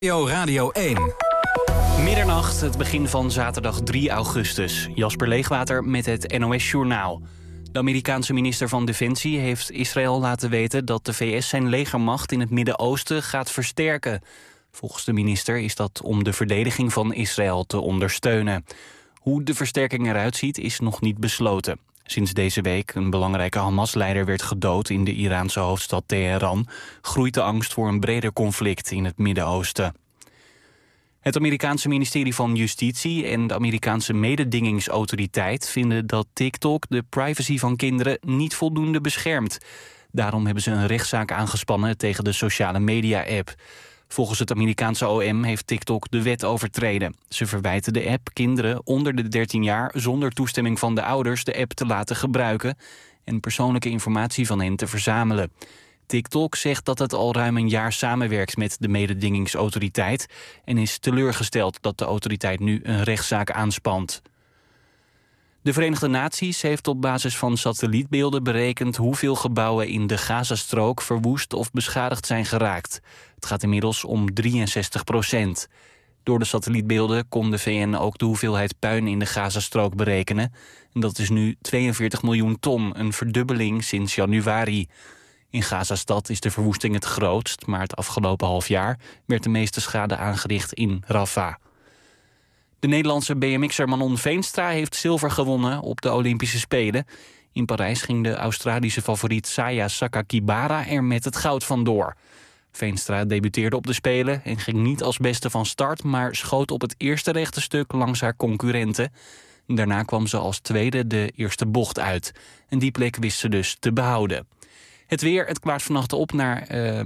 Radio 1. Middernacht, het begin van zaterdag 3 augustus. Jasper Leegwater met het NOS-journaal. De Amerikaanse minister van Defensie heeft Israël laten weten dat de VS zijn legermacht in het Midden-Oosten gaat versterken. Volgens de minister is dat om de verdediging van Israël te ondersteunen. Hoe de versterking eruit ziet is nog niet besloten. Sinds deze week een belangrijke Hamas-leider werd gedood in de Iraanse hoofdstad Teheran, groeit de angst voor een breder conflict in het Midden-Oosten. Het Amerikaanse ministerie van Justitie en de Amerikaanse mededingingsautoriteit vinden dat TikTok de privacy van kinderen niet voldoende beschermt. Daarom hebben ze een rechtszaak aangespannen tegen de sociale media-app. Volgens het Amerikaanse OM heeft TikTok de wet overtreden. Ze verwijten de app kinderen onder de 13 jaar zonder toestemming van de ouders de app te laten gebruiken en persoonlijke informatie van hen te verzamelen. TikTok zegt dat het al ruim een jaar samenwerkt met de mededingingsautoriteit en is teleurgesteld dat de autoriteit nu een rechtszaak aanspant. De Verenigde Naties heeft op basis van satellietbeelden berekend hoeveel gebouwen in de Gazastrook verwoest of beschadigd zijn geraakt. Het gaat inmiddels om 63%. Door de satellietbeelden kon de VN ook de hoeveelheid puin in de Gazastrook berekenen. En dat is nu 42 miljoen ton, een verdubbeling sinds januari. In Gazastad is de verwoesting het grootst, maar het afgelopen half jaar werd de meeste schade aangericht in Rafah. De Nederlandse BMX'er Manon Veenstra heeft zilver gewonnen op de Olympische Spelen. In Parijs ging de Australische favoriet Saya Sakakibara er met het goud vandoor. Veenstra debuteerde op de Spelen en ging niet als beste van start, maar schoot op het eerste rechte stuk langs haar concurrenten. Daarna kwam ze als tweede de eerste bocht uit. En die plek wist ze dus te behouden. Het weer, het klaart vannacht op naar...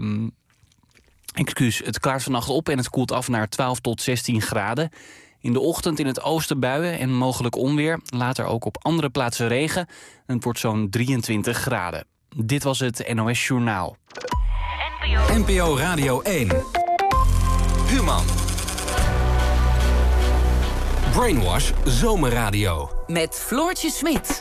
Het klaart vannacht op en het koelt af naar 12 tot 16 graden. In de ochtend in het oosten buien en mogelijk onweer. Later ook op andere plaatsen regen. En het wordt zo'n 23 graden. Dit was het NOS Journaal. NPO Radio 1. Human. Brainwash Zomerradio. Met Floortje Smit.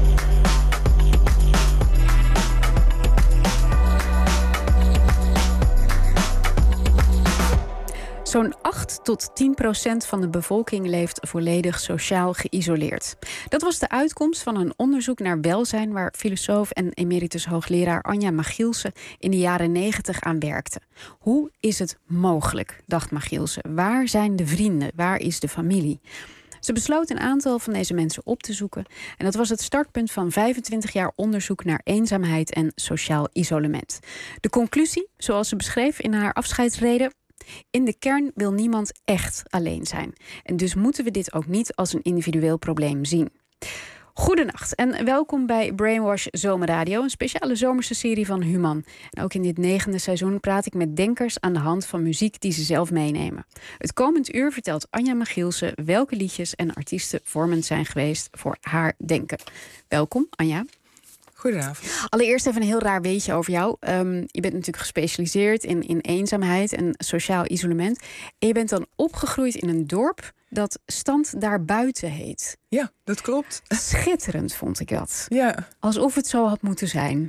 Zo'n 8 tot 10% van de bevolking leeft volledig sociaal geïsoleerd. Dat was de uitkomst van een onderzoek naar welzijn waar filosoof en emeritus hoogleraar Anja Machielsen in de jaren 90 aan werkte. Hoe is het mogelijk, dacht Machielsen. Waar zijn de vrienden? Waar is de familie? Ze besloot een aantal van deze mensen op te zoeken. En dat was het startpunt van 25 jaar onderzoek naar eenzaamheid en sociaal isolement. De conclusie, zoals ze beschreef in haar afscheidsrede: in de kern wil niemand echt alleen zijn. En dus moeten we dit ook niet als een individueel probleem zien. Goedenacht en welkom bij Brainwash Zomerradio, een speciale zomerse serie van Human. En ook in dit 9e seizoen praat ik met denkers aan de hand van muziek die ze zelf meenemen. Het komend uur vertelt Anja Machielsen welke liedjes en artiesten vormend zijn geweest voor haar denken. Welkom, Anja. Goedenavond. Allereerst even een heel raar weetje over jou. Je bent natuurlijk gespecialiseerd in eenzaamheid en sociaal isolement. En je bent dan opgegroeid in een dorp dat Stand Daarbuiten heet. Ja, dat klopt. Schitterend vond ik dat. Ja. Alsof het zo had moeten zijn.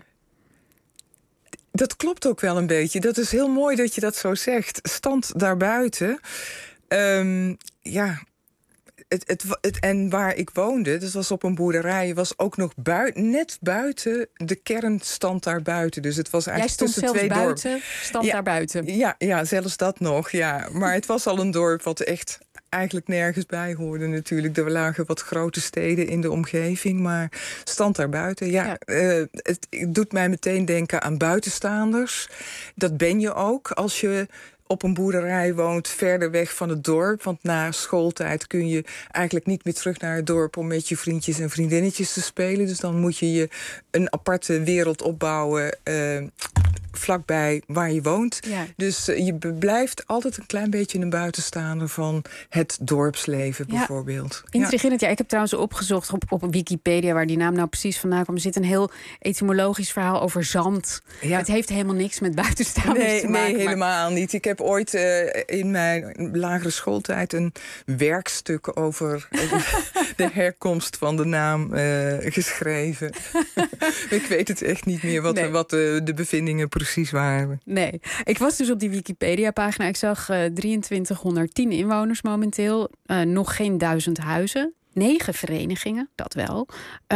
Dat klopt ook wel een beetje. Dat is heel mooi dat je dat zo zegt. Stand Daarbuiten. Ja... En waar ik woonde, dat was op een boerderij, was ook nog net buiten de kernstand daarbuiten. Dus het was eigenlijk tussen twee dorpen. Jij stond zelfs buiten, stand daarbuiten. Ja, zelfs dat nog, ja. Maar het was al een dorp wat echt eigenlijk nergens bij hoorde natuurlijk. Er lagen wat grote steden in de omgeving, maar stand daarbuiten. Ja. Het doet mij meteen denken aan buitenstaanders. Dat ben je ook als je op een boerderij woont, verder weg van het dorp. Want na schooltijd kun je eigenlijk niet meer terug naar het dorp om met je vriendjes en vriendinnetjes te spelen. Dus dan moet je een aparte wereld opbouwen vlakbij waar je woont. Ja. Dus je blijft altijd een klein beetje een buitenstaander van het dorpsleven bijvoorbeeld. Intrigerend. Ja, ik heb trouwens opgezocht op Wikipedia waar die naam nou precies vandaan kwam. Er zit een heel etymologisch verhaal over zand. Ja. Het heeft helemaal niks met buitenstaanders te maken. Nee, helemaal niet. Ik heb ooit in mijn lagere schooltijd een werkstuk over de herkomst van de naam geschreven. Ik weet het echt niet meer wat de bevindingen precies precies waren. Nee, ik was dus op die Wikipedia-pagina. Ik zag 2310 inwoners momenteel. Nog geen 1000 huizen. 9 verenigingen, dat wel.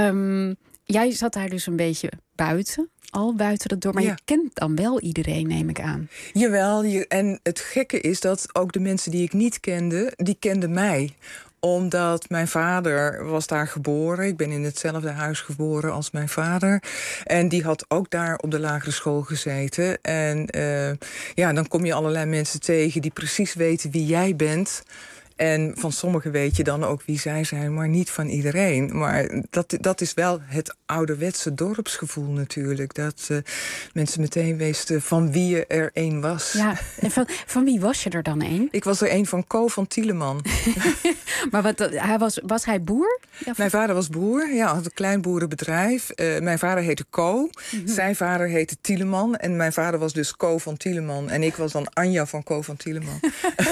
Jij zat daar dus een beetje buiten. Al buiten het dorp. Maar je kent dan wel iedereen, neem ik aan. Jawel, en het gekke is dat ook de mensen die ik niet kende, die kenden mij. Omdat mijn vader was daar geboren. Ik ben in hetzelfde huis geboren als mijn vader. En die had ook daar op de lagere school gezeten. En dan kom je allerlei mensen tegen die precies weten wie jij bent. En van sommigen weet je dan ook wie zij zijn, maar niet van iedereen. Maar dat is wel het ouderwetse dorpsgevoel natuurlijk. Dat mensen meteen wisten van wie je er één was. Ja, en van wie was je er dan één? Ik was er één van Co van Tieleman. Maar was hij boer? Ja, mijn vader was boer, had een klein boerenbedrijf. Mijn vader heette Co. Mm-hmm. Zijn vader heette Tieleman. En mijn vader was dus Co van Tieleman. En ik was dan Anja van Co van Tieleman.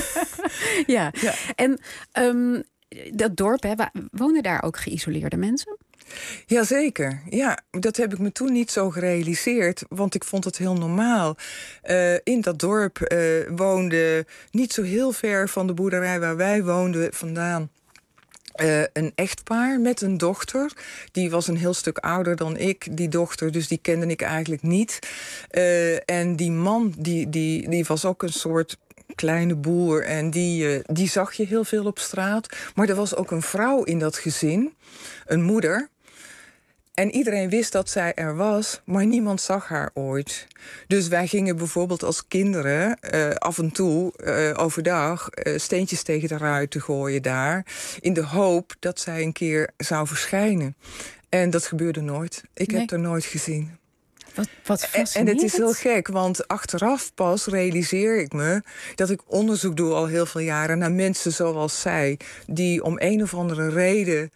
Ja. En dat dorp, wonen daar ook geïsoleerde mensen? Jazeker, ja. Dat heb ik me toen niet zo gerealiseerd, want ik vond het heel normaal. In dat dorp woonde niet zo heel ver van de boerderij waar wij woonden vandaan een echtpaar met een dochter. Die was een heel stuk ouder dan ik, die dochter, dus die kende ik eigenlijk niet. En die man, die was ook een soort kleine boer en die zag je heel veel op straat. Maar er was ook een vrouw in dat gezin, een moeder. En iedereen wist dat zij er was, maar niemand zag haar ooit. Dus wij gingen bijvoorbeeld als kinderen af en toe overdag steentjes tegen de ruiten gooien daar, in de hoop dat zij een keer zou verschijnen. En dat gebeurde nooit. Ik heb haar nooit gezien. Wat en het is heel gek, want achteraf pas realiseer ik me dat ik onderzoek doe al heel veel jaren naar mensen zoals zij, die om een of andere reden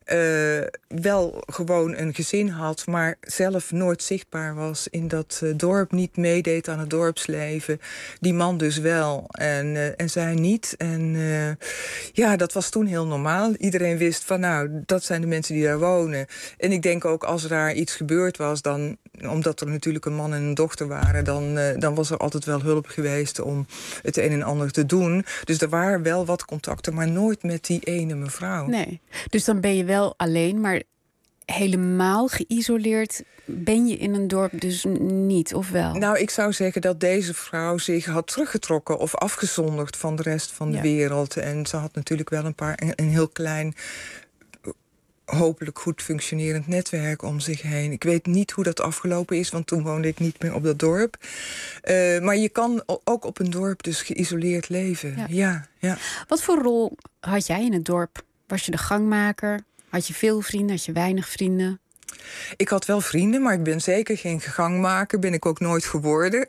wel gewoon een gezin had, maar zelf nooit zichtbaar was in dat dorp, niet meedeed aan het dorpsleven. Die man dus wel en zij niet. En dat was toen heel normaal. Iedereen wist van dat zijn de mensen die daar wonen. En ik denk ook als er daar iets gebeurd was, dan, omdat er natuurlijk een man en een dochter waren, dan was er altijd wel hulp geweest om het een en ander te doen. Dus er waren wel wat contacten, maar nooit met die ene mevrouw. Nee, dus dan ben je wel alleen, maar helemaal geïsoleerd ben je in een dorp dus niet, of wel? Nou, ik zou zeggen dat deze vrouw zich had teruggetrokken of afgezonderd van de rest van de wereld. En ze had natuurlijk wel een heel klein, hopelijk goed functionerend netwerk om zich heen. Ik weet niet hoe dat afgelopen is, want toen woonde ik niet meer op dat dorp. Maar je kan ook op een dorp dus geïsoleerd leven. Ja. Wat voor rol had jij in het dorp? Was je de gangmaker? Had je veel vrienden? Had je weinig vrienden? Ik had wel vrienden, maar ik ben zeker geen gangmaker. Ben ik ook nooit geworden.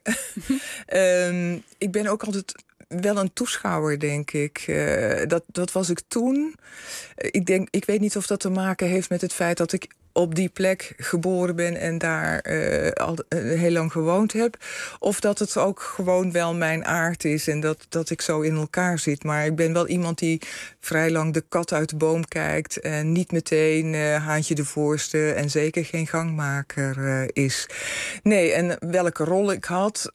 Ik ben ook altijd wel een toeschouwer, denk ik. Dat was ik toen. Ik weet niet of dat te maken heeft met het feit dat ik op die plek geboren ben en daar al heel lang gewoond heb. Of dat het ook gewoon wel mijn aard is en dat ik zo in elkaar zit. Maar ik ben wel iemand die vrij lang de kat uit de boom kijkt en niet meteen haantje de voorste en zeker geen gangmaker is. Nee, en welke rol ik had,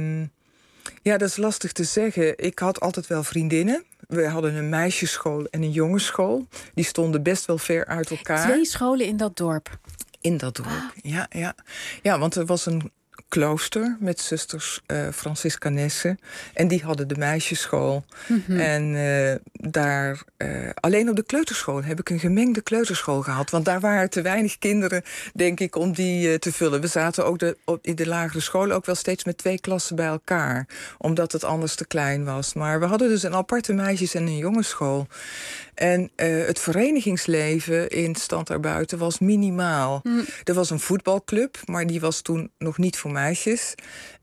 dat is lastig te zeggen. Ik had altijd wel vriendinnen. We hadden een meisjesschool en een jongensschool. Die stonden best wel ver uit elkaar. 2 scholen in dat dorp? In dat dorp, ja. Ja, want er was een klooster met zusters Franciscanessen. En die hadden de meisjesschool. Mm-hmm. En daar, alleen op de kleuterschool heb ik een gemengde kleuterschool gehad. Want daar waren te weinig kinderen, denk ik, om die te vullen. We zaten ook in de lagere school ook wel steeds met 2 klassen bij elkaar. Omdat het anders te klein was. Maar we hadden dus een aparte meisjes- en een jongensschool. En het verenigingsleven in Stand daarbuiten was minimaal. Er was een voetbalclub, maar die was toen nog niet voor meisjes.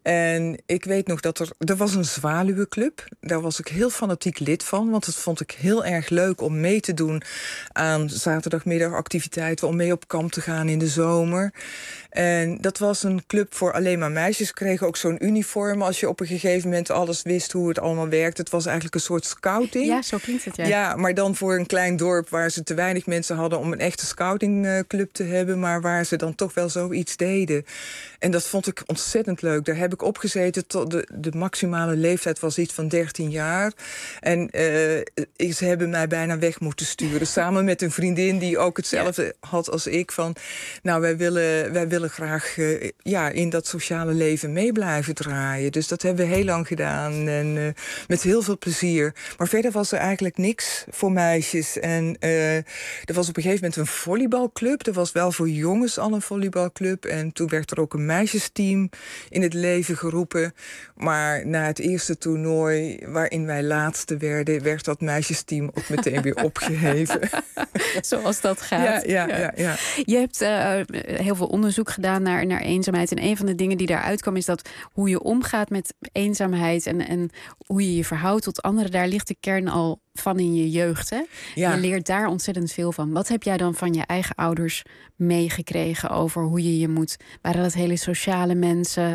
En ik weet nog dat er was een zwaluwenclub. Daar was ik heel fanatiek lid van. Want dat vond ik heel erg leuk om mee te doen aan zaterdagmiddagactiviteiten. Om mee op kamp te gaan in de zomer. En dat was een club voor alleen maar meisjes. Kregen ook zo'n uniform als je op een gegeven moment alles wist hoe het allemaal werkt. Het was eigenlijk een soort scouting. Ja, zo klinkt het, ja. Ja, maar dan voor een klein dorp waar ze te weinig mensen hadden om een echte scoutingclub te hebben. Maar waar ze dan toch wel zoiets deden. En dat vond ik ontzettend leuk. Daar heb ik opgezeten tot de maximale leeftijd was iets van 13 jaar. En ze hebben mij bijna weg moeten sturen. Samen met een vriendin die ook hetzelfde had als ik. Van, nou, wij willen graag in dat sociale leven mee blijven draaien. Dus dat hebben we heel lang gedaan. En met heel veel plezier. Maar verder was er eigenlijk niks voor meisjes. En er was op een gegeven moment een volleybalclub. Er was wel voor jongens al een volleybalclub. En toen werd er ook een meisjesteam in het leven geroepen. Maar na het eerste toernooi waarin wij laatste werden, werd dat meisjesteam ook meteen weer opgeheven. Zoals dat gaat. Ja. Je hebt heel veel onderzoek gedaan naar eenzaamheid. En een van de dingen die daaruit kwam is dat hoe je omgaat met eenzaamheid en hoe je je verhoudt tot anderen, daar ligt de kern al van in je jeugd. Hè? Ja. Je leert daar ontzettend veel van. Wat heb jij dan van je eigen ouders meegekregen over hoe je je moet? Waren dat hele sociale mensen?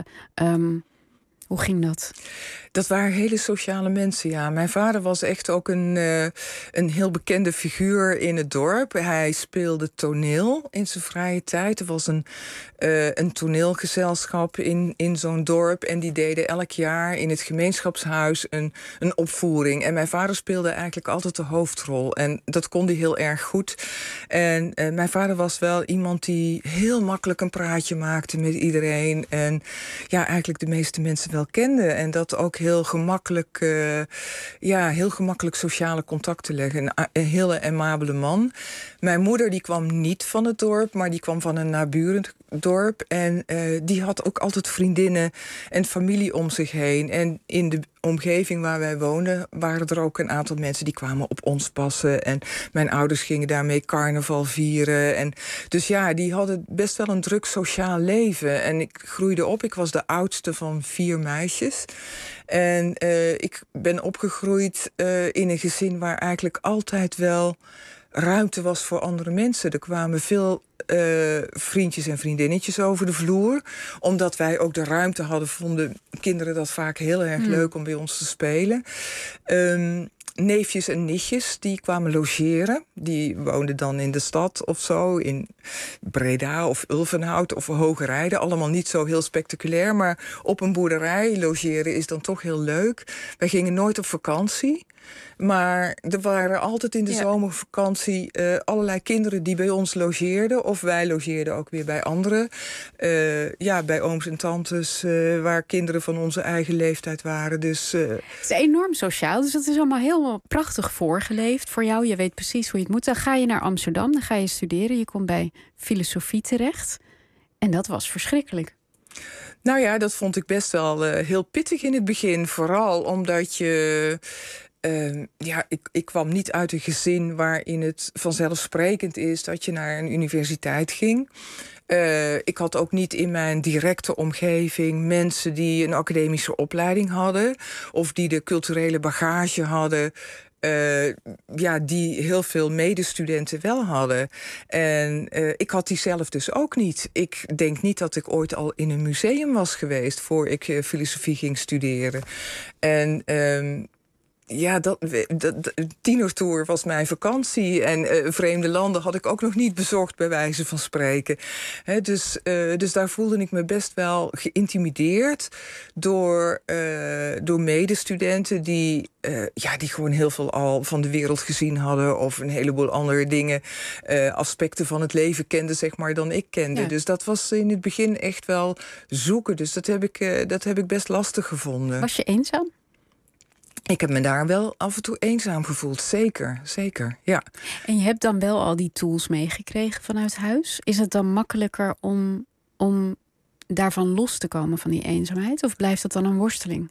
Hoe ging dat? Dat waren hele sociale mensen, ja. Mijn vader was echt ook een heel bekende figuur in het dorp. Hij speelde toneel in zijn vrije tijd. Er was een toneelgezelschap in zo'n dorp. En die deden elk jaar in het gemeenschapshuis een opvoering. En mijn vader speelde eigenlijk altijd de hoofdrol. En dat kon hij heel erg goed. En mijn vader was wel iemand die heel makkelijk een praatje maakte met iedereen. En ja, eigenlijk de meeste mensen wel kende. En dat ook heel gemakkelijk sociale contacten leggen. Een hele amabele man. Mijn moeder die kwam niet van het dorp, maar die kwam van een naburend dorp. En die had ook altijd vriendinnen en familie om zich heen. En in de omgeving waar wij woonden waren er ook een aantal mensen die kwamen op ons passen. En mijn ouders gingen daarmee carnaval vieren. En dus ja, die hadden best wel een druk sociaal leven. En ik groeide op. Ik was de oudste van 4 meisjes. En ik ben opgegroeid in een gezin waar eigenlijk altijd wel ruimte was voor andere mensen. Er kwamen veel vriendjes en vriendinnetjes over de vloer. Omdat wij ook de ruimte hadden, vonden kinderen dat vaak heel erg leuk om bij ons te spelen. Neefjes en nichtjes, die kwamen logeren. Die woonden dan in de stad of zo, in Breda of Ulvenhout of Hogerijde. Allemaal niet zo heel spectaculair, maar op een boerderij logeren is dan toch heel leuk. Wij gingen nooit op vakantie. Maar er waren altijd in de zomervakantie allerlei kinderen die bij ons logeerden. Of wij logeerden ook weer bij anderen. Bij ooms en tantes, waar kinderen van onze eigen leeftijd waren. Dus, het is enorm sociaal, dus dat is allemaal heel prachtig voorgeleefd voor jou. Je weet precies hoe je het moet. Dan ga je naar Amsterdam, dan ga je studeren. Je komt bij filosofie terecht. En dat was verschrikkelijk. Nou ja, dat vond ik best wel heel pittig in het begin. Vooral omdat je... ik kwam niet uit een gezin waarin het vanzelfsprekend is dat je naar een universiteit ging. Ik had ook niet in mijn directe omgeving mensen die een academische opleiding hadden. Of die de culturele bagage hadden. Die heel veel medestudenten wel hadden. En ik had die zelf dus ook niet. Ik denk niet dat ik ooit al in een museum was geweest voor ik filosofie ging studeren. En tienertour was mijn vakantie. En vreemde landen had ik ook nog niet bezocht, bij wijze van spreken. Dus daar voelde ik me best wel geïntimideerd door medestudenten die gewoon heel veel al van de wereld gezien hadden. Of een heleboel andere dingen, aspecten van het leven kenden, zeg maar, dan ik kende. Ja. Dus dat was in het begin echt wel zoeken. Dus dat heb ik best lastig gevonden. Was je eenzaam? Ik heb me daar wel af en toe eenzaam gevoeld, zeker, ja. En je hebt dan wel al die tools meegekregen vanuit huis. Is het dan makkelijker om daarvan los te komen van die eenzaamheid? Of blijft dat dan een worsteling?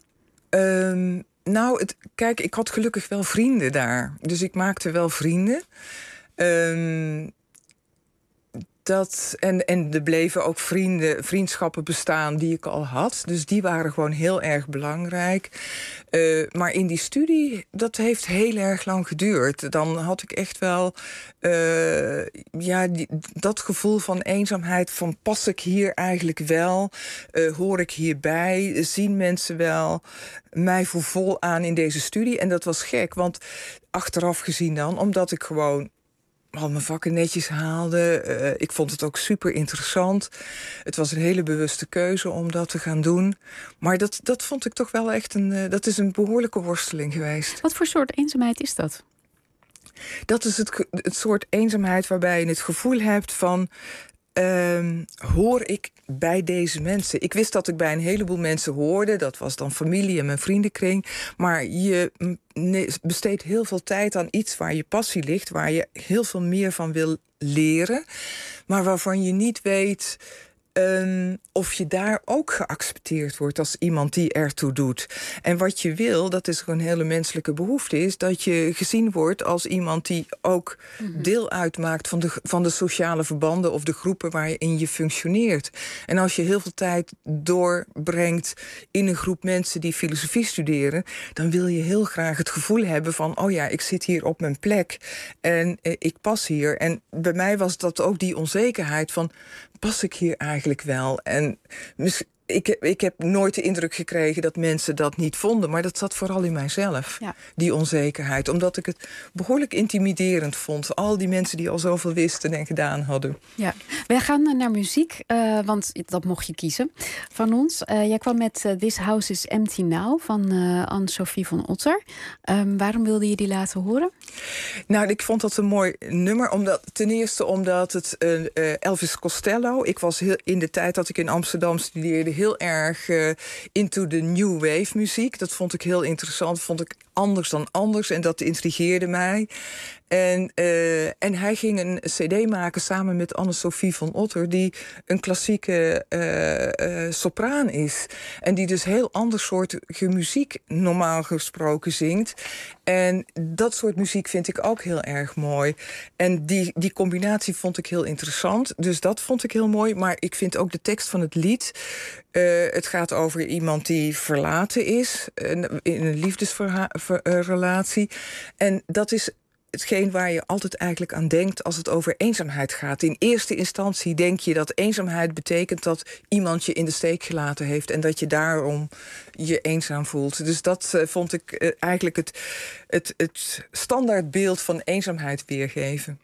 Kijk, ik had gelukkig wel vrienden daar. Dus ik maakte wel vrienden. En er bleven ook vriendschappen bestaan die ik al had. Dus die waren gewoon heel erg belangrijk. Maar in die studie, dat heeft heel erg lang geduurd. Dan had ik echt wel dat gevoel van eenzaamheid. Van pas ik hier eigenlijk wel? Hoor ik hierbij? Zien mensen wel mij voor vol aan in deze studie? En dat was gek, want achteraf gezien dan, omdat ik gewoon al mijn vakken netjes haalde. Ik vond het ook super interessant. Het was een hele bewuste keuze om dat te gaan doen. Maar dat vond ik toch wel echt dat is een behoorlijke worsteling geweest. Wat voor soort eenzaamheid is dat? Dat is het soort eenzaamheid waarbij je het gevoel hebt van hoor ik bij deze mensen? Ik wist dat ik bij een heleboel mensen hoorde. Dat was dan familie en mijn vriendenkring. Maar je besteedt heel veel tijd aan iets waar je passie ligt, waar je heel veel meer van wil leren, maar waarvan je niet weet of je daar ook geaccepteerd wordt als iemand die ertoe doet. En wat je wil, dat is gewoon een hele menselijke behoefte, is dat je gezien wordt als iemand die ook deel uitmaakt van de sociale verbanden of de groepen waarin je functioneert. En als je heel veel tijd doorbrengt in een groep mensen die filosofie studeren, dan wil je heel graag het gevoel hebben van, oh ja, ik zit hier op mijn plek en ik pas hier. En bij mij was dat ook die onzekerheid van, pas ik hier eigenlijk wel? En ik heb nooit de indruk gekregen dat mensen dat niet vonden, maar dat zat vooral in mijzelf, die onzekerheid. Omdat ik het behoorlijk intimiderend vond. Al die mensen die al zoveel wisten en gedaan hadden. Ja, wij gaan naar muziek, want dat mocht je kiezen van ons. Jij kwam met This House is Empty Now van Anne-Sophie van Otter. Waarom wilde je die laten horen? Nou, ik vond dat een mooi nummer. Ten eerste omdat het Elvis Costello. Ik was in de tijd dat ik in Amsterdam studeerde heel erg into de new wave muziek. Dat vond ik heel interessant. Vond ik anders dan anders. En dat intrigeerde mij. En hij ging een cd maken samen met Anne-Sophie van Otter, die een klassieke sopraan is. En die dus heel ander soort muziek normaal gesproken zingt. En dat soort muziek vind ik ook heel erg mooi. En die combinatie vond ik heel interessant. Dus dat vond ik heel mooi. Maar ik vind ook de tekst van het lied. Het gaat over iemand die verlaten is in een liefdesrelatie. En dat is hetgeen waar je altijd eigenlijk aan denkt als het over eenzaamheid gaat. In eerste instantie denk je dat eenzaamheid betekent dat iemand je in de steek gelaten heeft en dat je daarom je eenzaam voelt. Dus dat vond ik eigenlijk het standaardbeeld van eenzaamheid weergeven.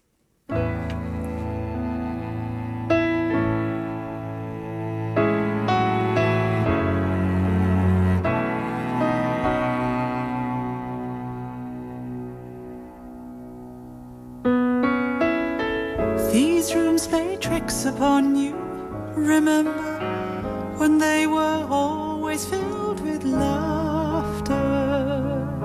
These rooms play tricks upon you. Remember when they were always filled with laughter.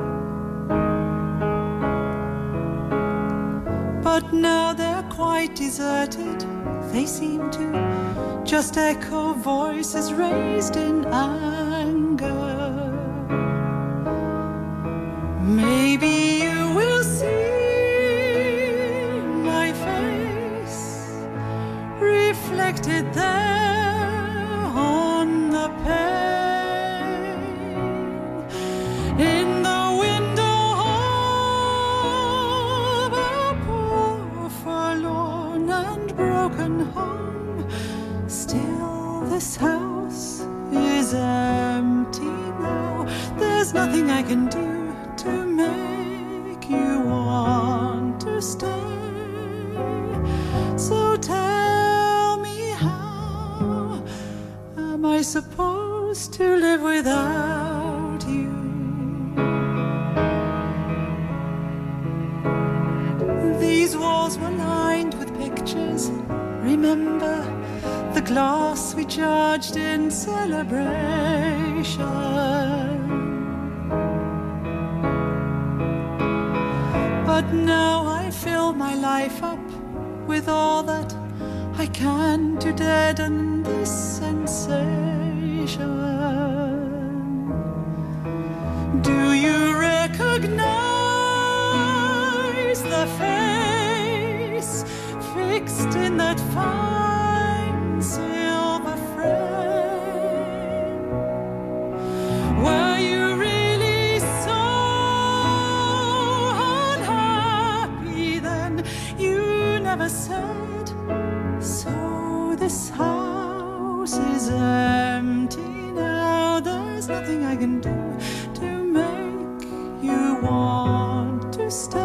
But now they're quite deserted. They seem to just echo voices raised in anger. Maybe you will see reflected there on the pane in the window of a poor forlorn and broken home. Still this house is empty now. There's nothing I can do to make you want to stay. So tell me, how am I supposed to live without you? These walls were lined with pictures. Remember the glass we charged in celebration? But now I fill my life up with all that I can to deaden this sensation. Do you recognize the face fixed in that fine silver frame. Were you really so unhappy then? You never said so. This house is empty now. There's nothing I can do to make you want to stay.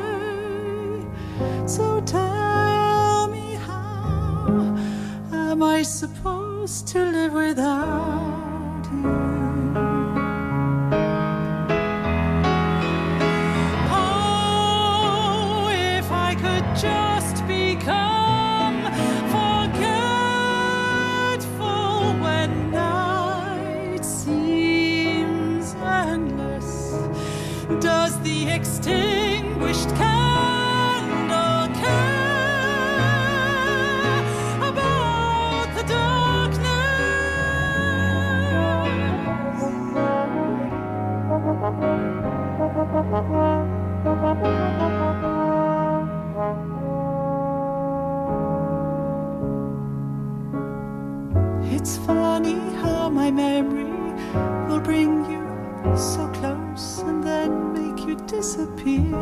So tell me, how am I supposed to live without you? Oh, if I could just become forgetful when night seems endless. Does the extinguished candle care about the darkness? It's funny how my memory will bring you so close and then make you disappear.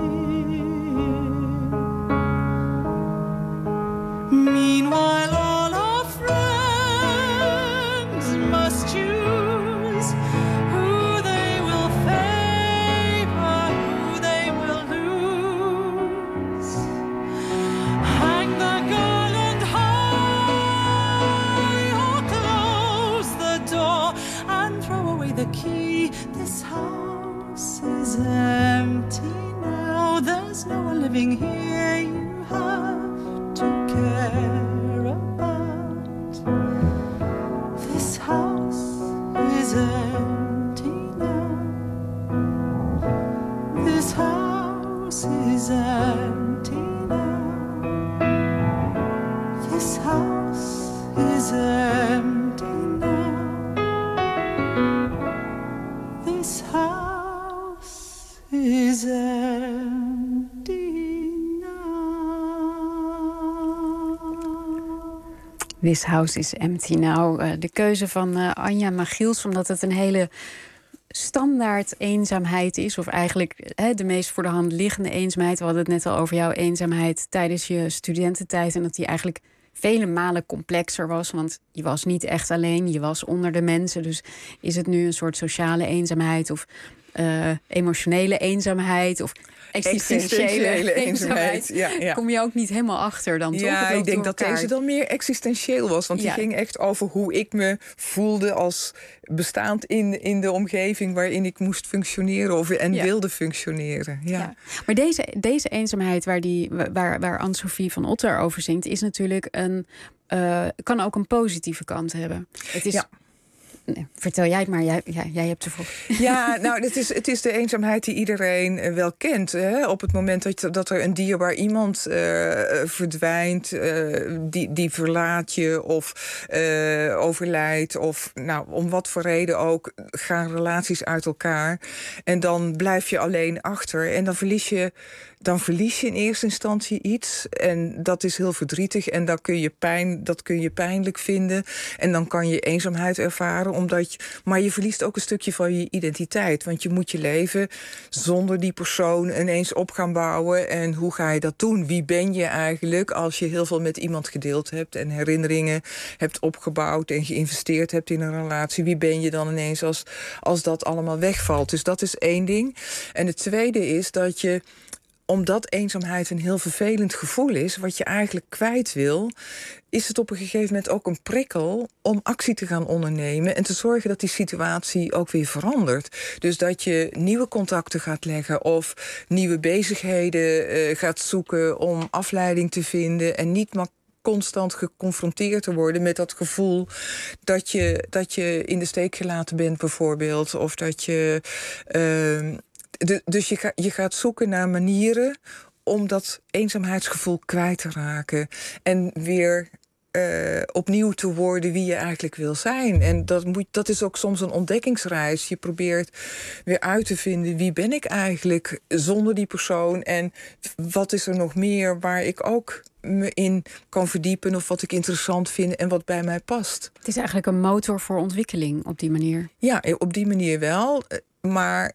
Meanwhile, all our friends must choose who they will favor, who they will lose. Hang the garland high or close the door and throw away the key. This house is empty now. There's no one living here you have to care about. This house is empty now. This house is empty now. This house is empty now. This house is empty now. This House is Empty Now. De keuze van Anja Magiels, omdat het een hele standaard eenzaamheid is. Of eigenlijk de meest voor de hand liggende eenzaamheid. We hadden het net al over jouw eenzaamheid tijdens je studententijd. En dat die eigenlijk vele malen complexer was. Want je was niet echt alleen, je was onder de mensen. Dus is het nu een soort sociale eenzaamheid of emotionele eenzaamheid of existentiële eenzaamheid? Ja. Kom je ook niet helemaal achter dan, toch? Ja, ik denk dat deze dan meer existentieel was. Want die ging echt over hoe ik me voelde als bestaand in de omgeving waarin ik moest functioneren en wilde functioneren. Ja. Maar deze eenzaamheid waar Anne-Sophie van Otter over zingt, is natuurlijk kan ook een positieve kant hebben. Het is. Nee, vertel jij het maar, jij hebt ervoor. Ja, nou, het is de eenzaamheid die iedereen wel kent. Hè? Op het moment dat er een dierbaar iemand verdwijnt, die verlaat je of overlijdt, of nou, om wat voor reden ook, gaan relaties uit elkaar. En dan blijf je alleen achter en dan verlies je in eerste instantie iets. En dat is heel verdrietig. En dat kun je pijnlijk vinden. En dan kan je eenzaamheid ervaren. Maar je verliest ook een stukje van je identiteit. Want je moet je leven zonder die persoon ineens op gaan bouwen. En hoe ga je dat doen? Wie ben je eigenlijk als je heel veel met iemand gedeeld hebt en herinneringen hebt opgebouwd en geïnvesteerd hebt in een relatie? Wie ben je dan ineens als dat allemaal wegvalt? Dus dat is één ding. En het tweede is dat je, omdat eenzaamheid een heel vervelend gevoel is, wat je eigenlijk kwijt wil, is het op een gegeven moment ook een prikkel om actie te gaan ondernemen en te zorgen dat die situatie ook weer verandert. Dus dat je nieuwe contacten gaat leggen of nieuwe bezigheden gaat zoeken om afleiding te vinden en niet maar constant geconfronteerd te worden met dat gevoel dat je in de steek gelaten bent bijvoorbeeld, of dat je dus je gaat zoeken naar manieren om dat eenzaamheidsgevoel kwijt te raken en weer opnieuw te worden wie je eigenlijk wil zijn. En dat is ook soms een ontdekkingsreis. Je probeert weer uit te vinden wie ben ik eigenlijk zonder die persoon. En wat is er nog meer waar ik ook me in kan verdiepen of wat ik interessant vind en wat bij mij past. Het is eigenlijk een motor voor ontwikkeling op die manier. Ja, op die manier wel. Maar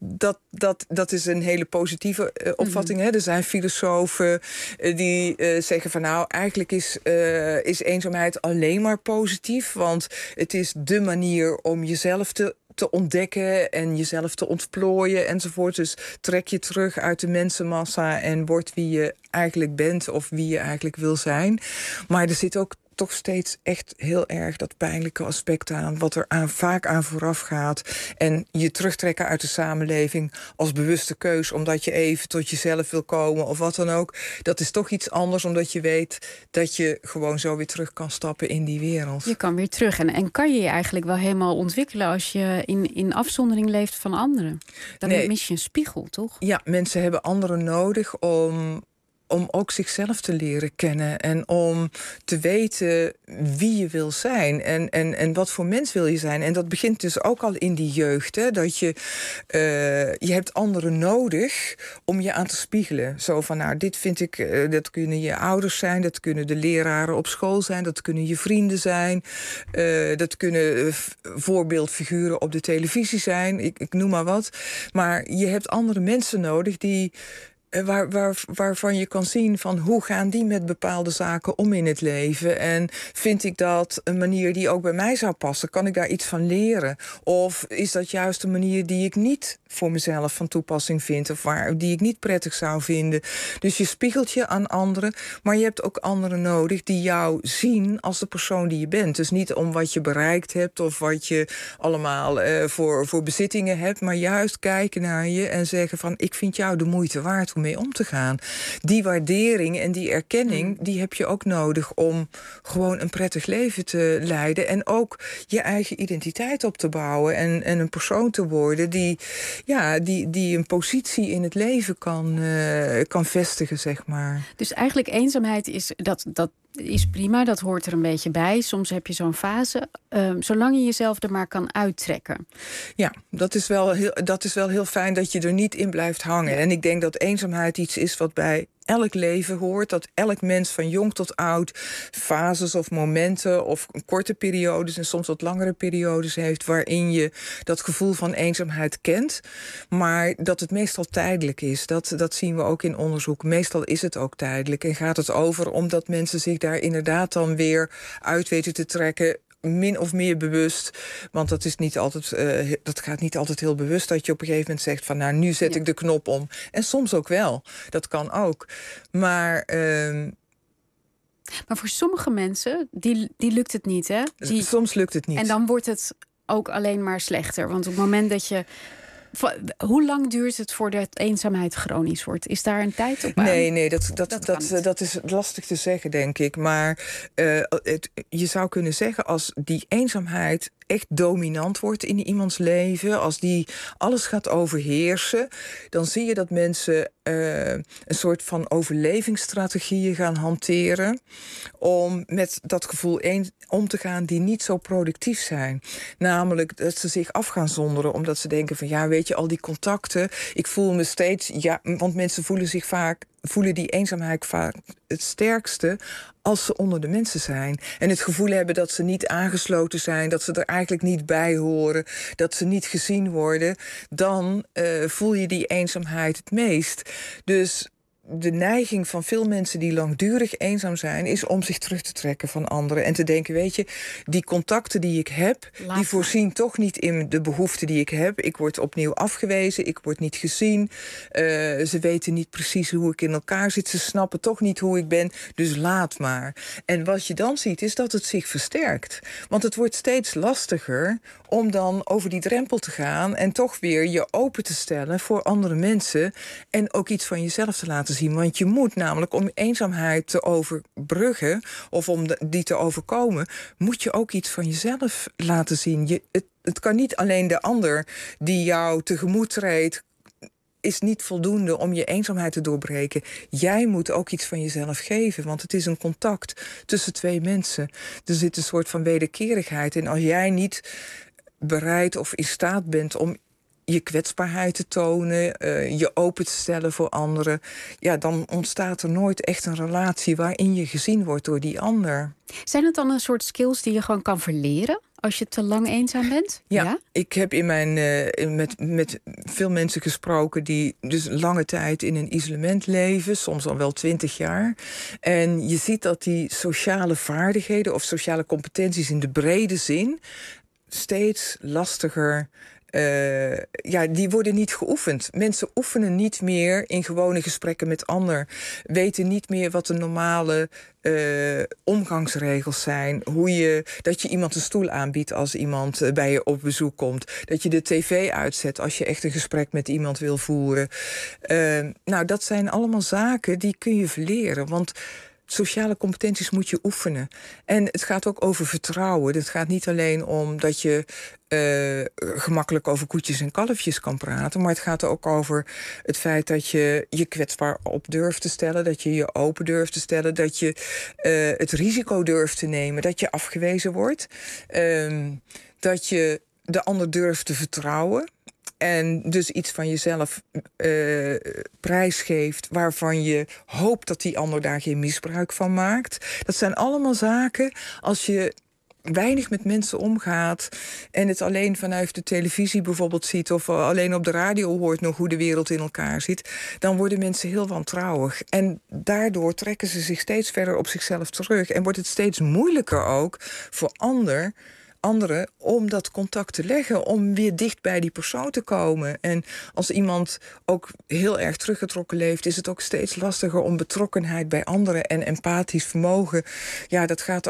dat is een hele positieve opvatting. Hè? Er zijn filosofen die zeggen van nou, eigenlijk is eenzaamheid alleen maar positief. Want het is dé manier om jezelf te ontdekken en jezelf te ontplooien enzovoort. Dus trek je terug uit de mensenmassa en word wie je eigenlijk bent of wie je eigenlijk wil zijn. Maar er zit ook toch steeds echt heel erg dat pijnlijke aspect aan, wat er vaak aan vooraf gaat. En je terugtrekken uit de samenleving als bewuste keus, omdat je even tot jezelf wil komen of wat dan ook. Dat is toch iets anders, omdat je weet dat je gewoon zo weer terug kan stappen in die wereld. Je kan weer terug. En kan je je eigenlijk wel helemaal ontwikkelen als je in afzondering leeft van anderen? Dan mis je een spiegel, toch? Ja, mensen hebben anderen nodig om ook zichzelf te leren kennen en om te weten wie je wil zijn en wat voor mens wil je zijn. En dat begint dus ook al in die jeugd, hè, dat je hebt anderen nodig om je aan te spiegelen. Zo van, nou, dit vind ik, dat kunnen je ouders zijn, dat kunnen de leraren op school zijn, dat kunnen je vrienden zijn, dat kunnen voorbeeldfiguren op de televisie zijn, ik noem maar wat. Maar je hebt andere mensen nodig die waarvan je kan zien van hoe gaan die met bepaalde zaken om in het leven. En vind ik dat een manier die ook bij mij zou passen? Kan ik daar iets van leren? Of is dat juist een manier die ik niet voor mezelf van toepassing vind of die ik niet prettig zou vinden? Dus je spiegelt je aan anderen, maar je hebt ook anderen nodig die jou zien als de persoon die je bent. Dus niet om wat je bereikt hebt of wat je allemaal voor bezittingen hebt, maar juist kijken naar je en zeggen van ik vind jou de moeite waard om mee om te gaan. Die waardering en die erkenning, die heb je ook nodig om gewoon een prettig leven te leiden en ook je eigen identiteit op te bouwen en een persoon te worden die een positie in het leven kan vestigen, zeg maar. Dus eigenlijk eenzaamheid is dat is prima, dat hoort er een beetje bij. Soms heb je zo'n fase, zolang je jezelf er maar kan uittrekken. Ja, dat is wel heel fijn dat je er niet in blijft hangen. En ik denk dat eenzaamheid iets is wat bij elk leven hoort, dat elk mens van jong tot oud fases of momenten of korte periodes en soms wat langere periodes heeft waarin je dat gevoel van eenzaamheid kent, maar dat het meestal tijdelijk is. Dat zien we ook in onderzoek. Meestal is het ook tijdelijk en gaat het over omdat mensen zich daar inderdaad dan weer uit weten te trekken, min of meer bewust, want dat gaat niet altijd heel bewust dat je op een gegeven moment zegt van nou, nu zet ik de knop om. En soms ook wel. Dat kan ook. Maar voor sommige mensen, die lukt het niet, hè? Soms lukt het niet. En dan wordt het ook alleen maar slechter. Want op het moment dat je... Hoe lang duurt het voordat eenzaamheid chronisch wordt? Is daar een tijd op aan? Nee, dat is lastig te zeggen, denk ik. Maar je zou kunnen zeggen, als die eenzaamheid echt dominant wordt in iemands leven, als die alles gaat overheersen, dan zie je dat mensen een soort van overlevingsstrategieën gaan hanteren om met dat gevoel om te gaan die niet zo productief zijn. Namelijk dat ze zich af gaan zonderen, omdat ze denken van ja, weet je, al die contacten, ik voel me steeds, want mensen voelen die eenzaamheid vaak het sterkste als ze onder de mensen zijn. En het gevoel hebben dat ze niet aangesloten zijn, dat ze er eigenlijk niet bij horen, dat ze niet gezien worden, dan voel je die eenzaamheid het meest. Dus de neiging van veel mensen die langdurig eenzaam zijn, is om zich terug te trekken van anderen en te denken, weet je, die contacten die ik heb, die voorzien toch niet in de behoeften die ik heb. Ik word opnieuw afgewezen, ik word niet gezien. Ze weten niet precies hoe ik in elkaar zit, ze snappen toch niet hoe ik ben, dus laat maar. En wat je dan ziet, is dat het zich versterkt. Want het wordt steeds lastiger om dan over die drempel te gaan en toch weer je open te stellen voor andere mensen en ook iets van jezelf te laten zien. Want je moet namelijk, om eenzaamheid te overbruggen of om die te overkomen, moet je ook iets van jezelf laten zien. Het kan niet alleen de ander die jou tegemoet treedt is niet voldoende om je eenzaamheid te doorbreken. Jij moet ook iets van jezelf geven, want het is een contact tussen twee mensen. Er zit een soort van wederkerigheid in. Als jij niet bereid of in staat bent om je kwetsbaarheid te tonen, je open te stellen voor anderen, ja, dan ontstaat er nooit echt een relatie waarin je gezien wordt door die ander. Zijn het dan een soort skills die je gewoon kan verleren als je te lang eenzaam bent? Ja? Ik heb met veel mensen gesproken die dus lange tijd in een isolement leven, soms al wel 20 jaar. En je ziet dat die sociale vaardigheden of sociale competenties in de brede zin steeds lastiger. Die worden niet geoefend. Mensen oefenen niet meer in gewone gesprekken met anderen. Weten niet meer wat de normale omgangsregels zijn. Dat je iemand een stoel aanbiedt als iemand bij je op bezoek komt. Dat je de tv uitzet als je echt een gesprek met iemand wil voeren. Dat zijn allemaal zaken die kun je verleren. Want sociale competenties moet je oefenen. En het gaat ook over vertrouwen. Het gaat niet alleen om dat je gemakkelijk over koetjes en kalfjes kan praten, maar het gaat ook over het feit dat je je kwetsbaar op durft te stellen, dat je je open durft te stellen, dat je het risico durft te nemen, dat je afgewezen wordt, dat je de ander durft te vertrouwen. En dus iets van jezelf prijsgeeft waarvan je hoopt dat die ander daar geen misbruik van maakt. Dat zijn allemaal zaken, als je weinig met mensen omgaat en het alleen vanuit de televisie bijvoorbeeld ziet of alleen op de radio hoort nog hoe de wereld in elkaar zit, dan worden mensen heel wantrouwig. En daardoor trekken ze zich steeds verder op zichzelf terug en wordt het steeds moeilijker ook voor anderen om dat contact te leggen, om weer dicht bij die persoon te komen. En als iemand ook heel erg teruggetrokken leeft, is het ook steeds lastiger om betrokkenheid bij anderen en empathisch vermogen. Ja,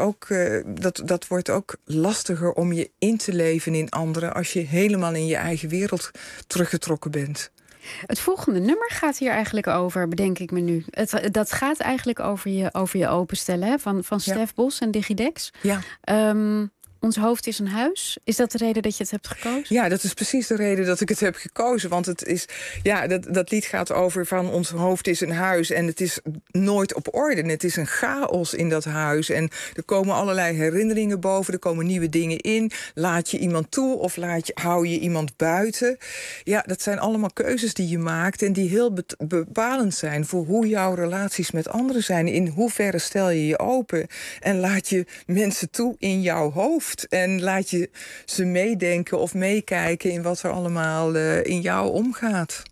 dat wordt ook lastiger om je in te leven in anderen als je helemaal in je eigen wereld teruggetrokken bent. Het volgende nummer gaat hier eigenlijk over, bedenk ik me nu. Dat gaat eigenlijk over je openstellen, hè? Van Stef Bos en Digidex. Ja. Ons hoofd is een huis. Is dat de reden dat je het hebt gekozen? Ja, dat is precies de reden dat ik het heb gekozen. Want het is, dat lied gaat over van ons hoofd is een huis en het is nooit op orde. Het is een chaos in dat huis. En er komen allerlei herinneringen boven, er komen nieuwe dingen in. Laat je iemand toe of hou je iemand buiten? Ja, dat zijn allemaal keuzes die je maakt en die heel bepalend zijn voor hoe jouw relaties met anderen zijn. In hoeverre stel je je open en laat je mensen toe in jouw hoofd. En laat je ze meedenken of meekijken in wat er allemaal in jou omgaat.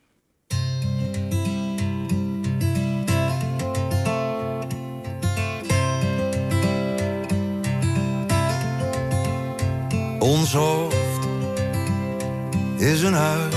Ons hoofd is een huis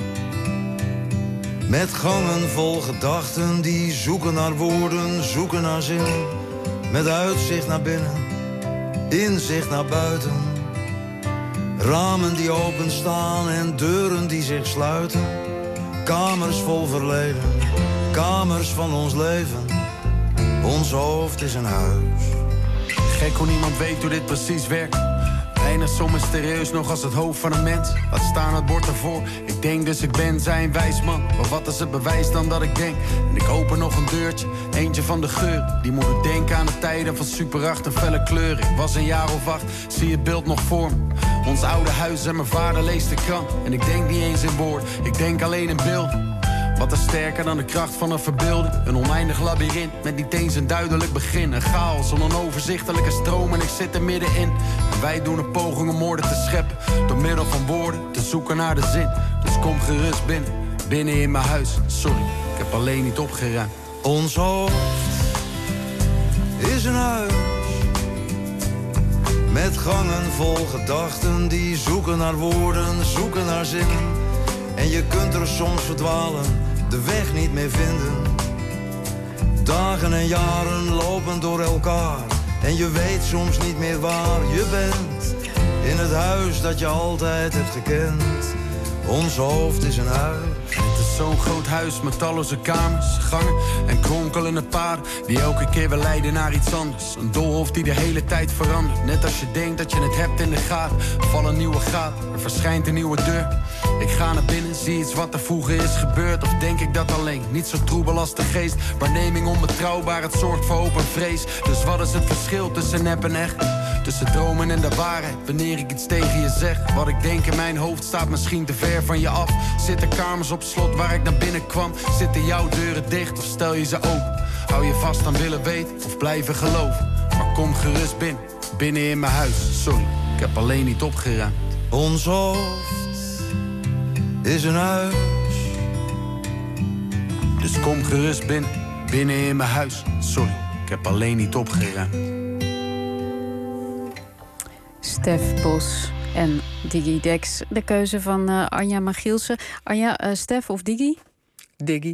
met gangen vol gedachten die zoeken naar woorden, zoeken naar zin, met uitzicht naar binnen, inzicht naar buiten. Ramen die openstaan en deuren die zich sluiten. Kamers vol verleden, kamers van ons leven. Ons hoofd is een huis. Gek hoe niemand weet hoe dit precies werkt. Bijna zo mysterieus nog als het hoofd van een mens. Laat staan het bord ervoor. Ik denk dus ik ben zijn wijs man. Maar wat is het bewijs dan dat ik denk? En ik open nog een deurtje, eentje van de geur. Die moet ik denken aan de tijden van Super 8 en felle kleuren. Ik was een jaar of 8, zie het beeld nog voor me. Ons oude huis en mijn vader leest de krant. En ik denk niet eens in woord, ik denk alleen in beeld. Wat is sterker dan de kracht van een verbeelding? Een oneindig labyrint met niet eens een duidelijk begin. Een chaos, een onoverzichtelijke stroom en ik zit er middenin. En wij doen een poging om woorden te scheppen. Door middel van woorden te zoeken naar de zin. Dus kom gerust binnen, binnen in mijn huis. Sorry, ik heb alleen niet opgeruimd. Ons hoofd is een huis met gangen vol gedachten die zoeken naar woorden, zoeken naar zin. En je kunt er soms verdwalen, de weg niet meer vinden. Dagen en jaren lopen door elkaar en je weet soms niet meer waar je bent. In het huis dat je altijd hebt gekend. Ons hoofd is een huis. Het is zo'n groot huis met talloze kamers, gangen en kronkelende paden die elke keer weer leiden naar iets anders. Een doolhof die de hele tijd verandert. Net als je denkt dat je het hebt in de gaten, vallen nieuwe gaten, er verschijnt een nieuwe deur. Ik ga naar binnen, zie iets wat er vroeger is gebeurd. Of denk ik dat alleen, niet zo troebel als de geest. Waarneming onbetrouwbaar, het zorgt voor hoop en vrees. Dus wat is het verschil tussen nep en echt? Tussen dromen en de waarheid, wanneer ik iets tegen je zeg. Wat ik denk in mijn hoofd staat misschien te ver van je af. Zitten kamers op slot waar ik naar binnen kwam? Zitten jouw deuren dicht of stel je ze open? Hou je vast aan willen weten of blijven geloven? Maar kom gerust binnen, binnen in mijn huis. Sorry, ik heb alleen niet opgeruimd. Ons hoofd is een huis. Dus kom gerust binnen, binnen in mijn huis. Sorry, ik heb alleen niet opgeruimd. Stef Bos en Diggy Dex. De keuze van Anja Magielsen. Anja, Stef of Diggy? Diggy.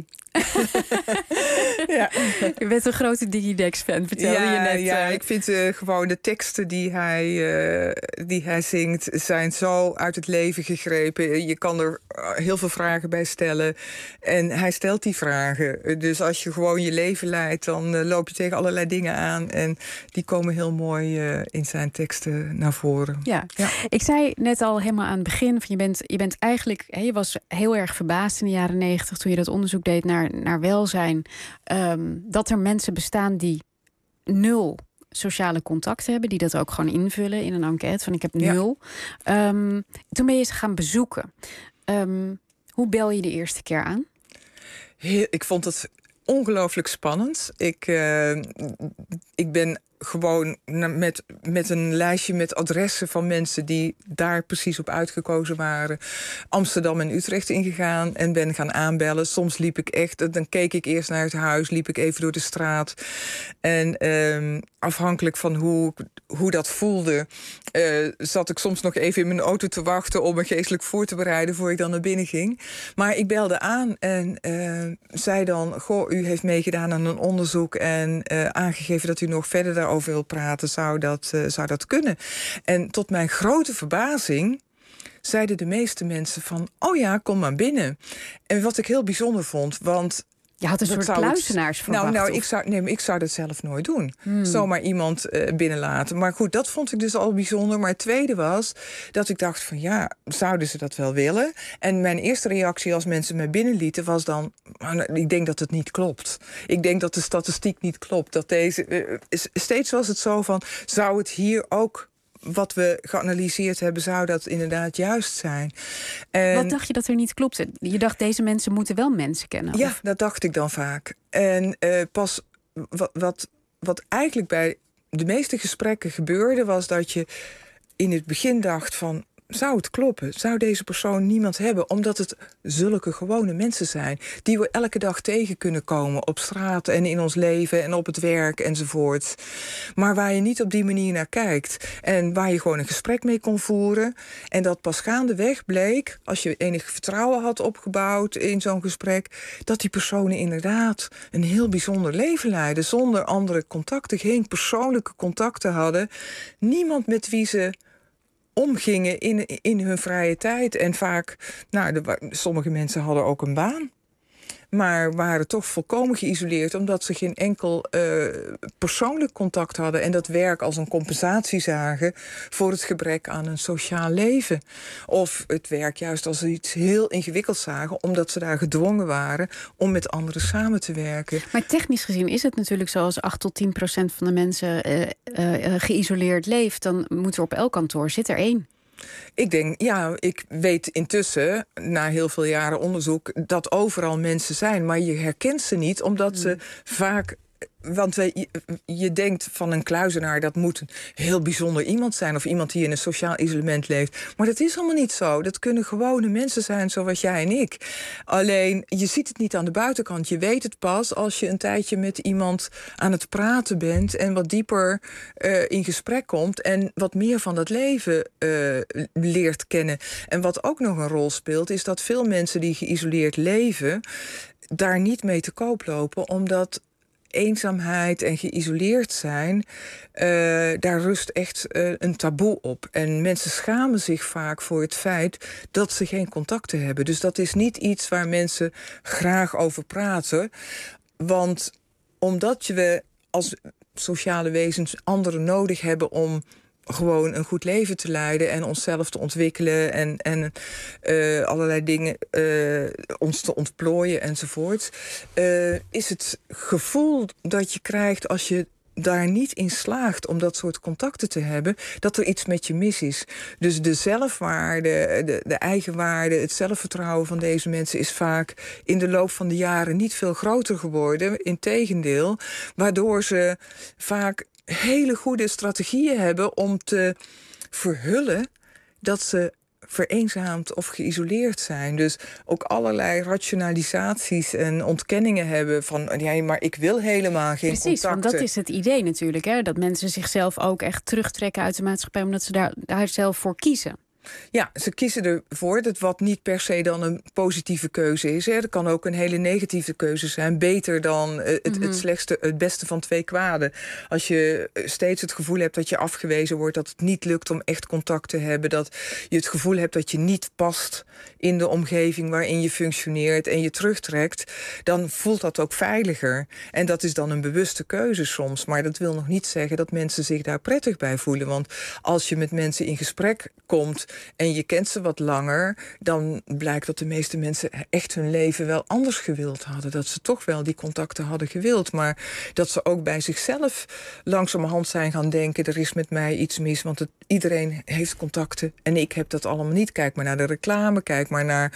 Ja. Je bent een grote Diggy Dex-fan, vertelde je net. Ja, ik vind gewoon de teksten die hij zingt zijn zo uit het leven gegrepen. Je kan er heel veel vragen bij stellen. En hij stelt die vragen. Dus als je gewoon je leven leidt, dan loop je tegen allerlei dingen aan. En die komen heel mooi in zijn teksten naar voren. Ja. Ik zei net al helemaal aan het begin, van je bent eigenlijk, je was heel erg verbaasd in de jaren 90 toen je dat onderzoek deed naar welzijn. Dat er mensen bestaan die 0 sociale contacten hebben, die dat ook gewoon invullen in een enquête van ik heb 0. Toen ben je ze gaan bezoeken. Hoe bel je de eerste keer aan? Ik vond het ongelooflijk spannend. Ik ben gewoon met een lijstje met adressen van mensen die daar precies op uitgekozen waren, Amsterdam en Utrecht ingegaan en ben gaan aanbellen. Soms liep ik echt, dan keek ik eerst naar het huis, liep ik even door de straat. En afhankelijk van hoe dat voelde, zat ik soms nog even in mijn auto te wachten om me geestelijk voor te bereiden voor ik dan naar binnen ging. Maar ik belde aan en zei dan, goh, u heeft meegedaan aan een onderzoek en aangegeven dat u nog verder daarover wil praten, zou dat kunnen. En tot mijn grote verbazing zeiden de meeste mensen van, oh ja, kom maar binnen. En wat ik heel bijzonder vond, want je had een soort kluizenaars verwacht. Ik zou dat zelf nooit doen. Zomaar iemand binnenlaten. Maar goed, dat vond ik dus al bijzonder. Maar het tweede was dat ik dacht van ja, zouden ze dat wel willen? En mijn eerste reactie als mensen mij binnenlieten was dan, ik denk dat het niet klopt. Ik denk dat de statistiek niet klopt. Dat steeds was het zo van, zou het hier ook wat we geanalyseerd hebben, zou dat inderdaad juist zijn. En wat dacht je dat er niet klopte? Je dacht, deze mensen moeten wel mensen kennen? Ja, of? dat dacht ik dan vaak. En pas wat eigenlijk bij de meeste gesprekken gebeurde, was dat je in het begin dacht van, zou het kloppen? Zou deze persoon niemand hebben? Omdat het zulke gewone mensen zijn die we elke dag tegen kunnen komen op straat en in ons leven en op het werk enzovoort. Maar waar je niet op die manier naar kijkt en waar je gewoon een gesprek mee kon voeren. En dat pas gaandeweg bleek, als je enig vertrouwen had opgebouwd in zo'n gesprek, dat die personen inderdaad een heel bijzonder leven leiden, zonder andere contacten, geen persoonlijke contacten hadden. Niemand met wie ze omgingen in hun vrije tijd. En vaak, sommige mensen hadden ook een baan, maar waren toch volkomen geïsoleerd omdat ze geen enkel persoonlijk contact hadden en dat werk als een compensatie zagen voor het gebrek aan een sociaal leven. Of het werk juist als iets heel ingewikkeld zagen omdat ze daar gedwongen waren om met anderen samen te werken. Maar technisch gezien is het natuurlijk zo, als 8 tot 10% van de mensen geïsoleerd leeft, dan moet er op elk kantoor zit er 1. Ik weet intussen, na heel veel jaren onderzoek, dat overal mensen zijn, maar je herkent ze niet, omdat ze vaak. Want je denkt van een kluizenaar, dat moet een heel bijzonder iemand zijn, of iemand die in een sociaal isolement leeft. Maar dat is allemaal niet zo. Dat kunnen gewone mensen zijn zoals jij en ik. Alleen, je ziet het niet aan de buitenkant. Je weet het pas als je een tijdje met iemand aan het praten bent en wat dieper in gesprek komt en wat meer van dat leven leert kennen. En wat ook nog een rol speelt, is dat veel mensen die geïsoleerd leven daar niet mee te koop lopen, omdat eenzaamheid en geïsoleerd zijn, daar rust echt een taboe op. En mensen schamen zich vaak voor het feit dat ze geen contacten hebben. Dus dat is niet iets waar mensen graag over praten. Want omdat we als sociale wezens anderen nodig hebben om gewoon een goed leven te leiden en onszelf te ontwikkelen en allerlei dingen ons te ontplooien enzovoort, is het gevoel dat je krijgt als je daar niet in slaagt om dat soort contacten te hebben, dat er iets met je mis is. Dus de zelfwaarde, de eigenwaarde, het zelfvertrouwen van deze mensen is vaak in de loop van de jaren niet veel groter geworden. Integendeel, waardoor ze vaak hele goede strategieën hebben om te verhullen dat ze vereenzaamd of geïsoleerd zijn. Dus ook allerlei rationalisaties en ontkenningen hebben van, ja, maar ik wil helemaal geen Precies, contacten. Want dat is het idee natuurlijk, hè? Dat mensen zichzelf ook echt terugtrekken uit de maatschappij omdat ze daar zelf voor kiezen. Ja, ze kiezen ervoor, dat wat niet per se dan een positieve keuze is. Hè. Dat kan ook een hele negatieve keuze zijn. Beter dan het beste van twee kwaden. Als je steeds het gevoel hebt dat je afgewezen wordt, dat het niet lukt om echt contact te hebben, dat je het gevoel hebt dat je niet past in de omgeving waarin je functioneert en je terugtrekt, dan voelt dat ook veiliger. En dat is dan een bewuste keuze soms. Maar dat wil nog niet zeggen dat mensen zich daar prettig bij voelen. Want als je met mensen in gesprek komt en je kent ze wat langer, dan blijkt dat de meeste mensen echt hun leven wel anders gewild hadden. Dat ze toch wel die contacten hadden gewild. Maar dat ze ook bij zichzelf langzamerhand zijn gaan denken, er is met mij iets mis, want iedereen heeft contacten en ik heb dat allemaal niet. Kijk maar naar de reclame, kijk maar naar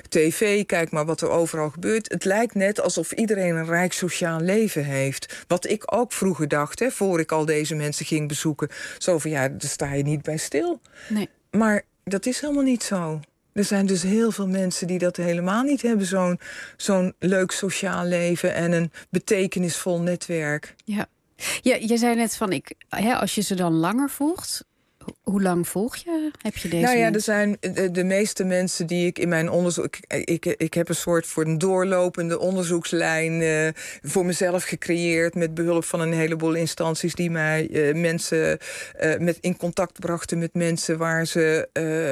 tv, kijk maar wat er overal gebeurt. Het lijkt net alsof iedereen een rijk sociaal leven heeft. Wat ik ook vroeger dacht, hè, voor ik al deze mensen ging bezoeken. Zo van, ja, daar sta je niet bij stil. Nee. Maar dat is helemaal niet zo. Er zijn dus heel veel mensen die dat helemaal niet hebben. Zo'n leuk sociaal leven en een betekenisvol netwerk. Ja, je zei net van, als je ze dan langer volgt, hoe lang volg je? Heb je deze Nou ja, mensen? er zijn de meeste mensen die ik in mijn onderzoek... Ik heb een soort voor een doorlopende onderzoekslijn voor mezelf gecreëerd met behulp van een heleboel instanties die mij mensen in contact brachten met mensen waar ze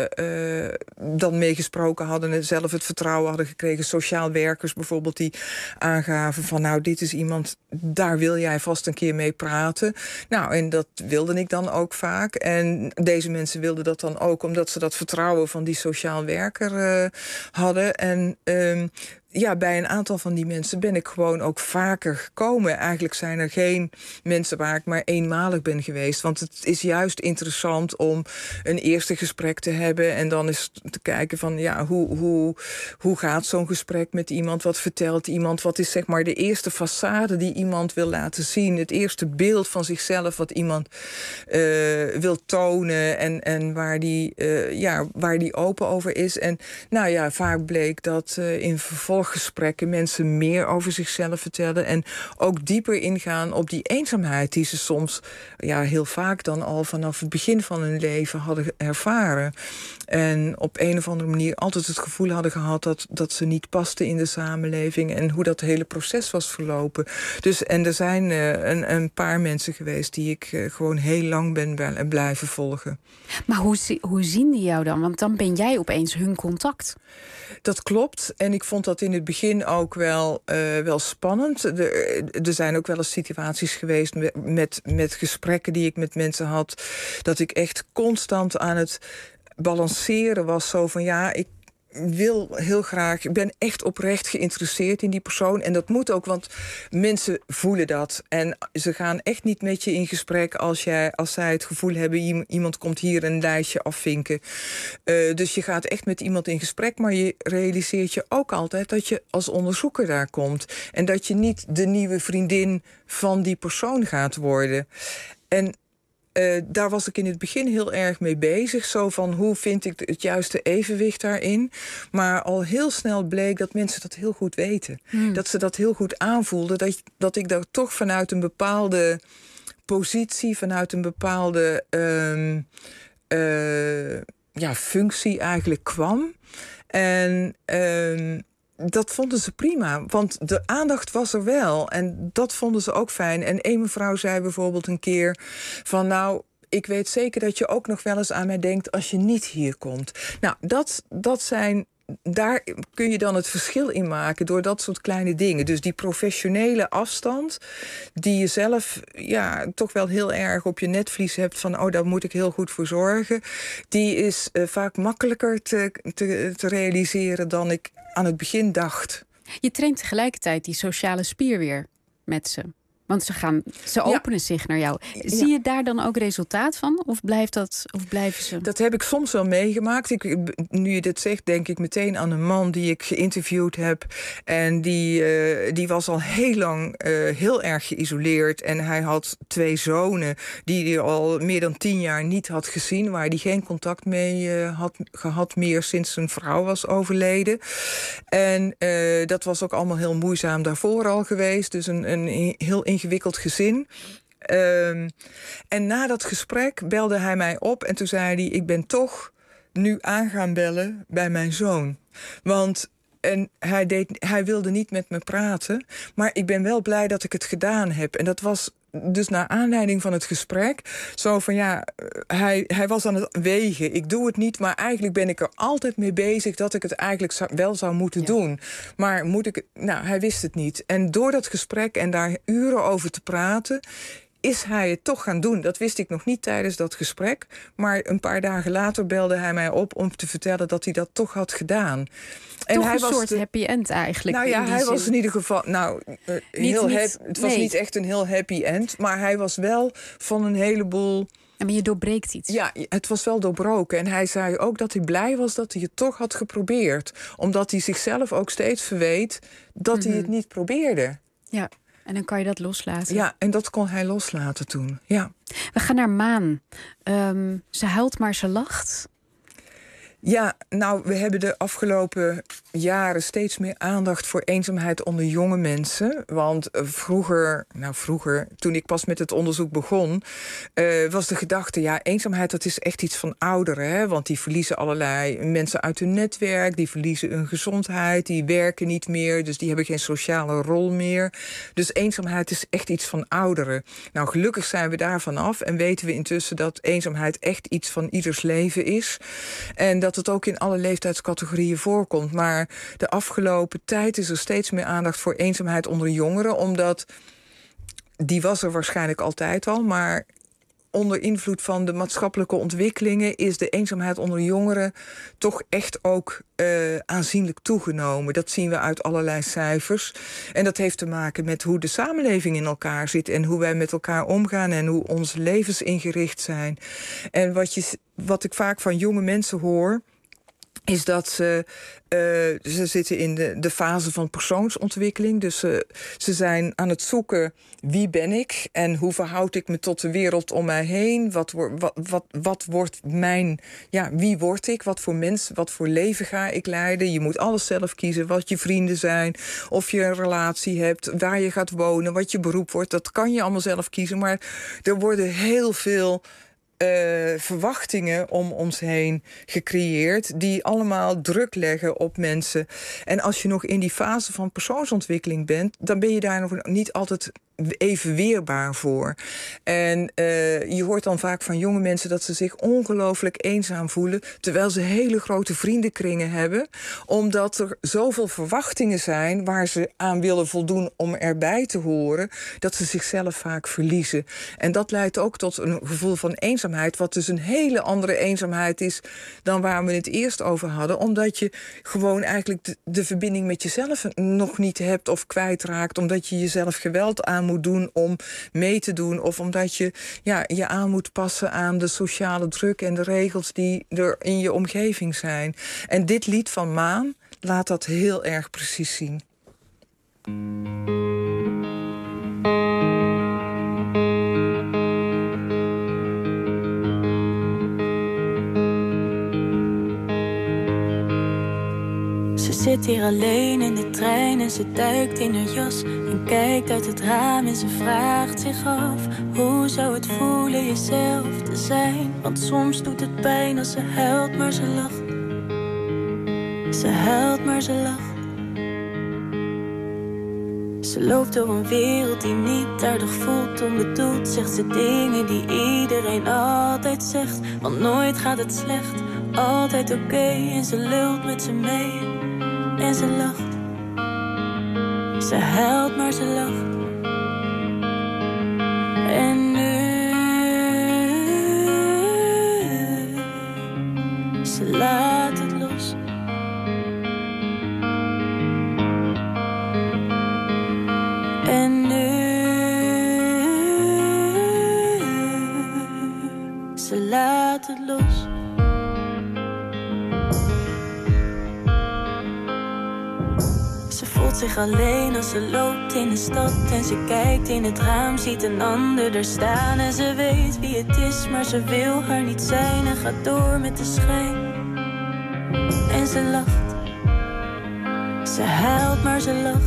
dan mee gesproken hadden en zelf het vertrouwen hadden gekregen. Sociaal werkers bijvoorbeeld die aangaven van, nou, dit is iemand, daar wil jij vast een keer mee praten. Nou, en dat wilde ik dan ook vaak. En deze mensen wilden dat dan ook omdat ze dat vertrouwen van die sociaal werker hadden. En bij een aantal van die mensen ben ik gewoon ook vaker gekomen. Eigenlijk zijn er geen mensen waar ik maar eenmalig ben geweest. Want het is juist interessant om een eerste gesprek te hebben en dan eens te kijken van, ja, hoe gaat zo'n gesprek met iemand? Wat vertelt iemand? Wat is zeg maar de eerste façade die iemand wil laten zien? Het eerste beeld van zichzelf wat iemand wil tonen en waar die open over is. En nou ja, vaak bleek dat in vervolggesprekken mensen meer over zichzelf vertellen en ook dieper ingaan op die eenzaamheid die ze soms heel vaak dan al vanaf het begin van hun leven hadden ervaren. En op een of andere manier altijd het gevoel hadden gehad dat ze niet pasten in de samenleving en hoe dat hele proces was verlopen. Dus, en er zijn een paar mensen geweest die ik gewoon heel lang ben blijven volgen. Maar hoe zien die jou dan? Want dan ben jij opeens hun contact. Dat klopt. En ik vond dat in het begin ook wel spannend. Er zijn ook wel eens situaties geweest met gesprekken die ik met mensen had, dat ik echt constant aan het balanceren was. Zo van, ja, ik wil heel graag, ik ben echt oprecht geïnteresseerd in die persoon. En dat moet ook, want mensen voelen dat. En ze gaan echt niet met je in gesprek als zij het gevoel hebben, iemand komt hier een lijstje afvinken. Dus je gaat echt met iemand in gesprek, maar je realiseert je ook altijd dat je als onderzoeker daar komt. En dat je niet de nieuwe vriendin van die persoon gaat worden. En daar was ik in het begin heel erg mee bezig. Zo van, hoe vind ik het juiste evenwicht daarin? Maar al heel snel bleek dat mensen dat heel goed weten. Dat ze dat heel goed aanvoelden. Dat ik daar toch vanuit een bepaalde positie, vanuit een bepaalde functie eigenlijk kwam. En dat vonden ze prima, want de aandacht was er wel. En dat vonden ze ook fijn. En een mevrouw zei bijvoorbeeld een keer van... nou, ik weet zeker dat je ook nog wel eens aan mij denkt als je niet hier komt. Nou, dat zijn... daar kun je dan het verschil in maken door dat soort kleine dingen. Dus die professionele afstand die je zelf toch wel heel erg op je netvlies hebt... van daar moet ik heel goed voor zorgen... die is vaak makkelijker te realiseren dan ik aan het begin dacht. Je traint tegelijkertijd die sociale spier weer met ze. Want ze openen zich naar jou. Zie je daar dan ook resultaat van? Of blijven ze? Dat heb ik soms wel meegemaakt. Nu je dit zegt, denk ik meteen aan een man die ik geïnterviewd heb. En die was al heel lang heel erg geïsoleerd. En hij had 2 zonen die hij al meer dan 10 jaar niet had gezien. Waar hij geen contact mee had gehad meer sinds zijn vrouw was overleden. En dat was ook allemaal heel moeizaam daarvoor al geweest. Dus een heel ingewikkeld gezin. En na dat gesprek belde hij mij op en toen zei hij... ik ben toch nu aan gaan bellen bij mijn zoon. Want hij wilde niet met me praten... maar ik ben wel blij dat ik het gedaan heb. En dat was dus naar aanleiding van het gesprek... zo van hij was aan het wegen. Ik doe het niet, maar eigenlijk ben ik er altijd mee bezig... dat ik het eigenlijk wel zou moeten doen. Maar hij wist het niet. En door dat gesprek en daar uren over te praten... is hij het toch gaan doen. Dat wist ik nog niet tijdens dat gesprek. Maar een paar dagen later belde hij mij op... om te vertellen dat hij dat toch had gedaan. En toch hij een soort happy end eigenlijk. Nou ja, hij was in ieder geval... het was niet echt een heel happy end... maar hij was wel van een heleboel... Maar je doorbreekt iets. Ja, het was wel doorbroken. En hij zei ook dat hij blij was dat hij het toch had geprobeerd. Omdat hij zichzelf ook steeds verweet... dat hij het niet probeerde. Ja. En dan kan je dat loslaten. Ja, en dat kon hij loslaten toen. Ja. We gaan naar Maan. Ze huilt, maar ze lacht. Ja, nou, we hebben de afgelopen jaren steeds meer aandacht voor eenzaamheid onder jonge mensen. Want vroeger, toen ik pas met het onderzoek begon... was de gedachte, eenzaamheid dat is echt iets van ouderen. Hè? Want die verliezen allerlei mensen uit hun netwerk. Die verliezen hun gezondheid. Die werken niet meer. Dus die hebben geen sociale rol meer. Dus eenzaamheid is echt iets van ouderen. Nou, gelukkig zijn we daarvan af. En weten we intussen dat eenzaamheid echt iets van ieders leven is. En dat het ook in alle leeftijdscategorieën voorkomt. Maar de afgelopen tijd is er steeds meer aandacht voor eenzaamheid onder jongeren. Omdat die was er waarschijnlijk altijd al. Maar onder invloed van de maatschappelijke ontwikkelingen is de eenzaamheid onder jongeren toch echt ook aanzienlijk toegenomen. Dat zien we uit allerlei cijfers. En dat heeft te maken met hoe de samenleving in elkaar zit en hoe wij met elkaar omgaan en hoe onze levens ingericht zijn. En wat ik vaak van jonge mensen hoor, is dat ze zitten in de fase van persoonsontwikkeling. Dus ze zijn aan het zoeken, wie ben ik? En hoe verhoud ik me tot de wereld om mij heen? Wat wordt mijn... Ja, wie word ik? Wat voor mens, wat voor leven ga ik leiden? Je moet alles zelf kiezen. Wat je vrienden zijn, of je een relatie hebt, waar je gaat wonen, wat je beroep wordt. Dat kan je allemaal zelf kiezen. Maar er worden heel veel verwachtingen om ons heen gecreëerd die allemaal druk leggen op mensen. En als je nog in die fase van persoonsontwikkeling bent, dan ben je daar nog niet altijd even weerbaar voor. En je hoort dan vaak van jonge mensen dat ze zich ongelooflijk eenzaam voelen, terwijl ze hele grote vriendenkringen hebben, omdat er zoveel verwachtingen zijn waar ze aan willen voldoen om erbij te horen, dat ze zichzelf vaak verliezen. En dat leidt ook tot een gevoel van eenzaamheid, wat dus een hele andere eenzaamheid is dan waar we het eerst over hadden, omdat je gewoon eigenlijk de verbinding met jezelf nog niet hebt of kwijtraakt, omdat je jezelf geweld aan moet doen om mee te doen, of omdat je je aan moet passen aan de sociale druk en de regels die er in je omgeving zijn. En dit lied van Maan laat dat heel erg precies zien. Ze zit hier alleen in de trein en ze duikt in haar jas en kijkt uit het raam en ze vraagt zich af: hoe zou het voelen jezelf te zijn? Want soms doet het pijn als ze huilt, maar ze lacht. Ze huilt, maar ze lacht. Ze loopt door een wereld die niet aardig voelt, onbedoeld. Zegt ze dingen die iedereen altijd zegt. Want nooit gaat het slecht, altijd oké. En ze lult met ze mee en ze lacht. Ze huilt, maar ze lacht. En nu ze laat het los. En nu ze laat het los. Ze voelt zich alleen als ze loopt in de stad. En ze kijkt in het raam, ziet een ander er staan. En ze weet wie het is, maar ze wil haar niet zijn. En gaat door met de schijn. En ze lacht. Ze huilt, maar ze lacht.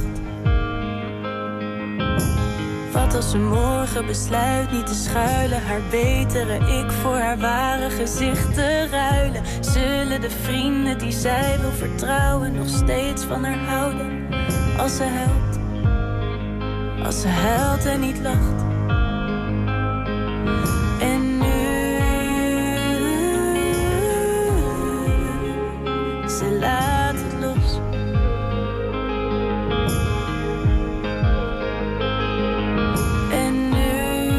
Wat als ze morgen besluit niet te schuilen, haar betere ik voor haar ware gezicht te ruilen? Zullen de vrienden die zij wil vertrouwen nog steeds van haar houden? Als ze huilt en niet lacht. En nu ze laat het los. En nu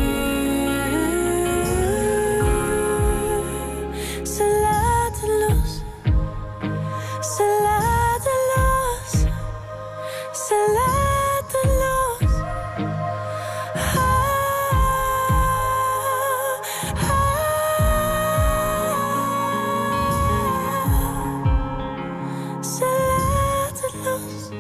ze laat het los. Ze laat het los. Ze laat het los. Ze laat het los.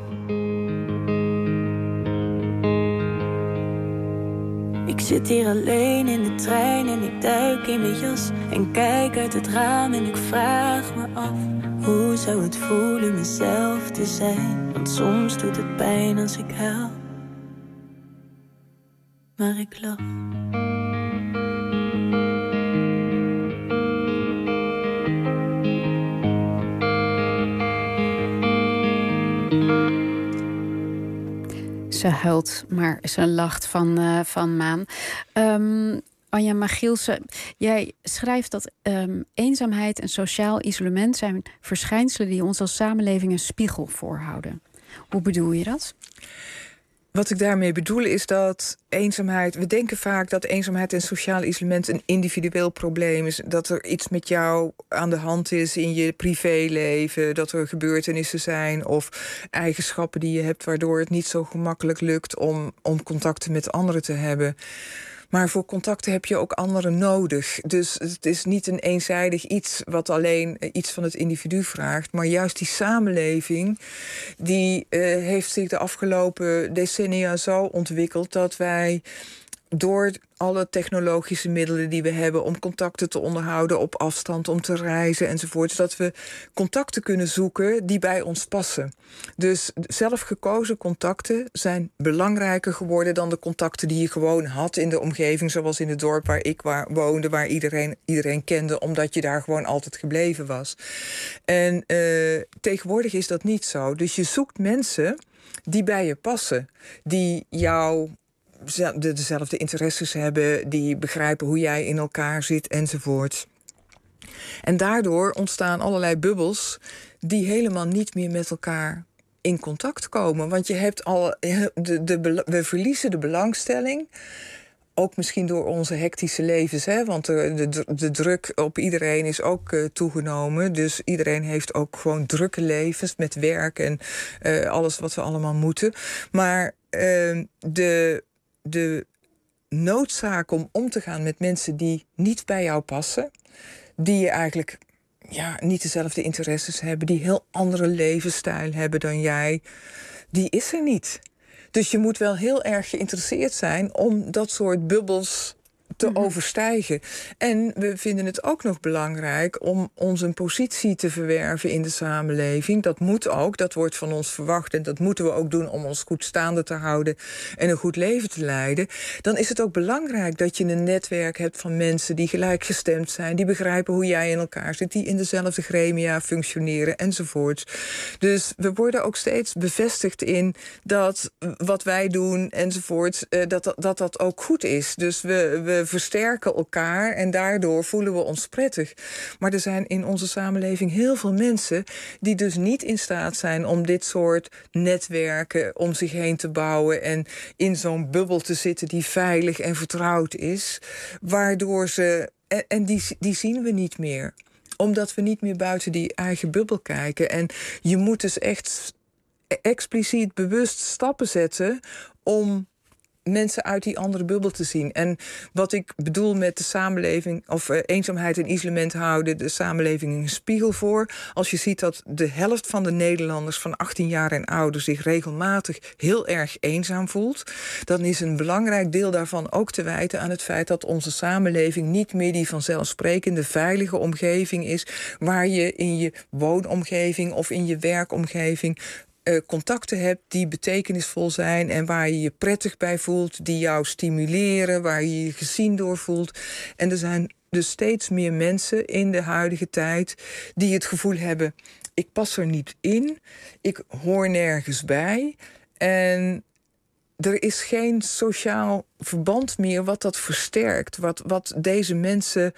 Ik zit hier alleen in de trein en ik duik in mijn jas en kijk uit het raam en ik vraag me af: hoe zou het voelen mezelf te zijn? Want soms doet het pijn als ik huil, maar ik lach. Ze huilt, maar ze lacht van Maan. Anja Magielsen, jij schrijft dat eenzaamheid en sociaal isolement zijn verschijnselen die ons als samenleving een spiegel voorhouden. Hoe bedoel je dat? Wat ik daarmee bedoel is dat eenzaamheid... We denken vaak dat eenzaamheid en sociaal isolement een individueel probleem is. Dat er iets met jou aan de hand is in je privéleven. Dat er gebeurtenissen zijn of eigenschappen die je hebt waardoor het niet zo gemakkelijk lukt om contacten met anderen te hebben. Maar voor contacten heb je ook anderen nodig. Dus het is niet een eenzijdig iets wat alleen iets van het individu vraagt. Maar juist die samenleving die heeft zich de afgelopen decennia zo ontwikkeld dat wij door alle technologische middelen die we hebben om contacten te onderhouden op afstand, om te reizen enzovoort, dat we contacten kunnen zoeken die bij ons passen. Dus zelfgekozen contacten zijn belangrijker geworden dan de contacten die je gewoon had in de omgeving, zoals in het dorp waar ik woonde, waar iedereen kende, omdat je daar gewoon altijd gebleven was. En tegenwoordig is dat niet zo. Dus je zoekt mensen die bij je passen, die jou dezelfde interesses hebben, die begrijpen hoe jij in elkaar zit enzovoort. En daardoor ontstaan allerlei bubbels die helemaal niet meer met elkaar in contact komen. Want je hebt we verliezen de belangstelling, ook misschien door onze hectische levens, hè? Want de druk op iedereen is ook toegenomen. Dus iedereen heeft ook gewoon drukke levens met werk en alles wat we allemaal moeten. Maar de noodzaak om te gaan met mensen die niet bij jou passen, die je eigenlijk niet dezelfde interesses hebben, die heel andere levensstijl hebben dan jij, die is er niet. Dus je moet wel heel erg geïnteresseerd zijn om dat soort bubbels te overstijgen. En we vinden het ook nog belangrijk om ons een positie te verwerven in de samenleving. Dat moet ook, dat wordt van ons verwacht en dat moeten we ook doen om ons goed staande te houden en een goed leven te leiden. Dan is het ook belangrijk dat je een netwerk hebt van mensen die gelijkgestemd zijn, die begrijpen hoe jij in elkaar zit, die in dezelfde gremia functioneren enzovoorts. Dus we worden ook steeds bevestigd in dat wat wij doen enzovoorts, dat ook goed is. Dus we versterken elkaar en daardoor voelen we ons prettig. Maar er zijn in onze samenleving heel veel mensen die dus niet in staat zijn om dit soort netwerken om zich heen te bouwen en in zo'n bubbel te zitten die veilig en vertrouwd is, waardoor ze... En die zien we niet meer. Omdat we niet meer buiten die eigen bubbel kijken. En je moet dus echt expliciet bewust stappen zetten om mensen uit die andere bubbel te zien. En wat ik bedoel met de samenleving, of eenzaamheid en isolement houden de samenleving een spiegel voor. Als je ziet dat de helft van de Nederlanders van 18 jaar en ouder zich regelmatig heel erg eenzaam voelt, dan is een belangrijk deel daarvan ook te wijten aan het feit dat onze samenleving niet meer die vanzelfsprekende veilige omgeving is, waar je in je woonomgeving of in je werkomgeving contacten hebt die betekenisvol zijn en waar je je prettig bij voelt, die jou stimuleren, waar je je gezien door voelt. En er zijn dus steeds meer mensen in de huidige tijd die het gevoel hebben, ik pas er niet in, ik hoor nergens bij en er is geen sociaal verband meer wat dat versterkt, wat deze mensen...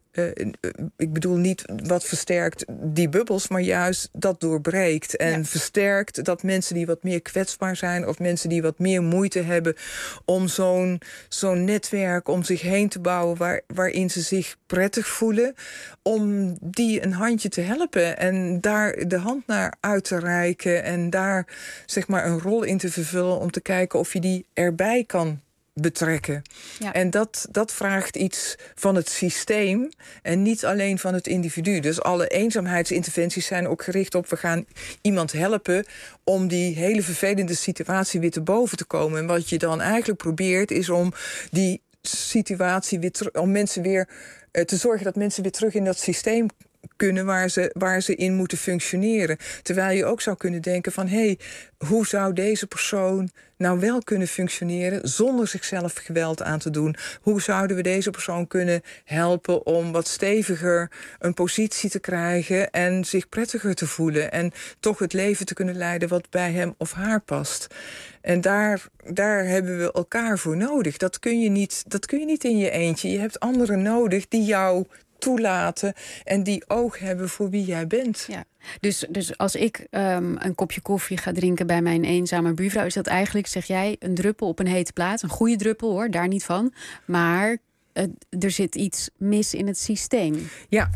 ik bedoel niet wat versterkt die bubbels, maar juist dat doorbreekt. En versterkt dat mensen die wat meer kwetsbaar zijn of mensen die wat meer moeite hebben om zo'n netwerk om zich heen te bouwen waarin ze zich prettig voelen, om die een handje te helpen en daar de hand naar uit te reiken en daar zeg maar een rol in te vervullen om te kijken of je die erbij kan betrekken. Ja. En dat vraagt iets van het systeem en niet alleen van het individu. Dus alle eenzaamheidsinterventies zijn ook gericht op, we gaan iemand helpen om die hele vervelende situatie weer te boven te komen. En wat je dan eigenlijk probeert is om die situatie weer om mensen weer te zorgen dat mensen weer terug in dat systeem kunnen waar ze in moeten functioneren. Terwijl je ook zou kunnen denken van, hé, hoe zou deze persoon nou wel kunnen functioneren zonder zichzelf geweld aan te doen? Hoe zouden we deze persoon kunnen helpen om wat steviger een positie te krijgen en zich prettiger te voelen en toch het leven te kunnen leiden wat bij hem of haar past? En daar hebben we elkaar voor nodig. Dat kun je niet in je eentje. Je hebt anderen nodig die jou toelaten en die oog hebben voor wie jij bent. Ja. Dus als ik een kopje koffie ga drinken bij mijn eenzame buurvrouw, is dat eigenlijk, zeg jij, een druppel op een hete plaat. Een goede druppel hoor, daar niet van. Maar er zit iets mis in het systeem. Ja,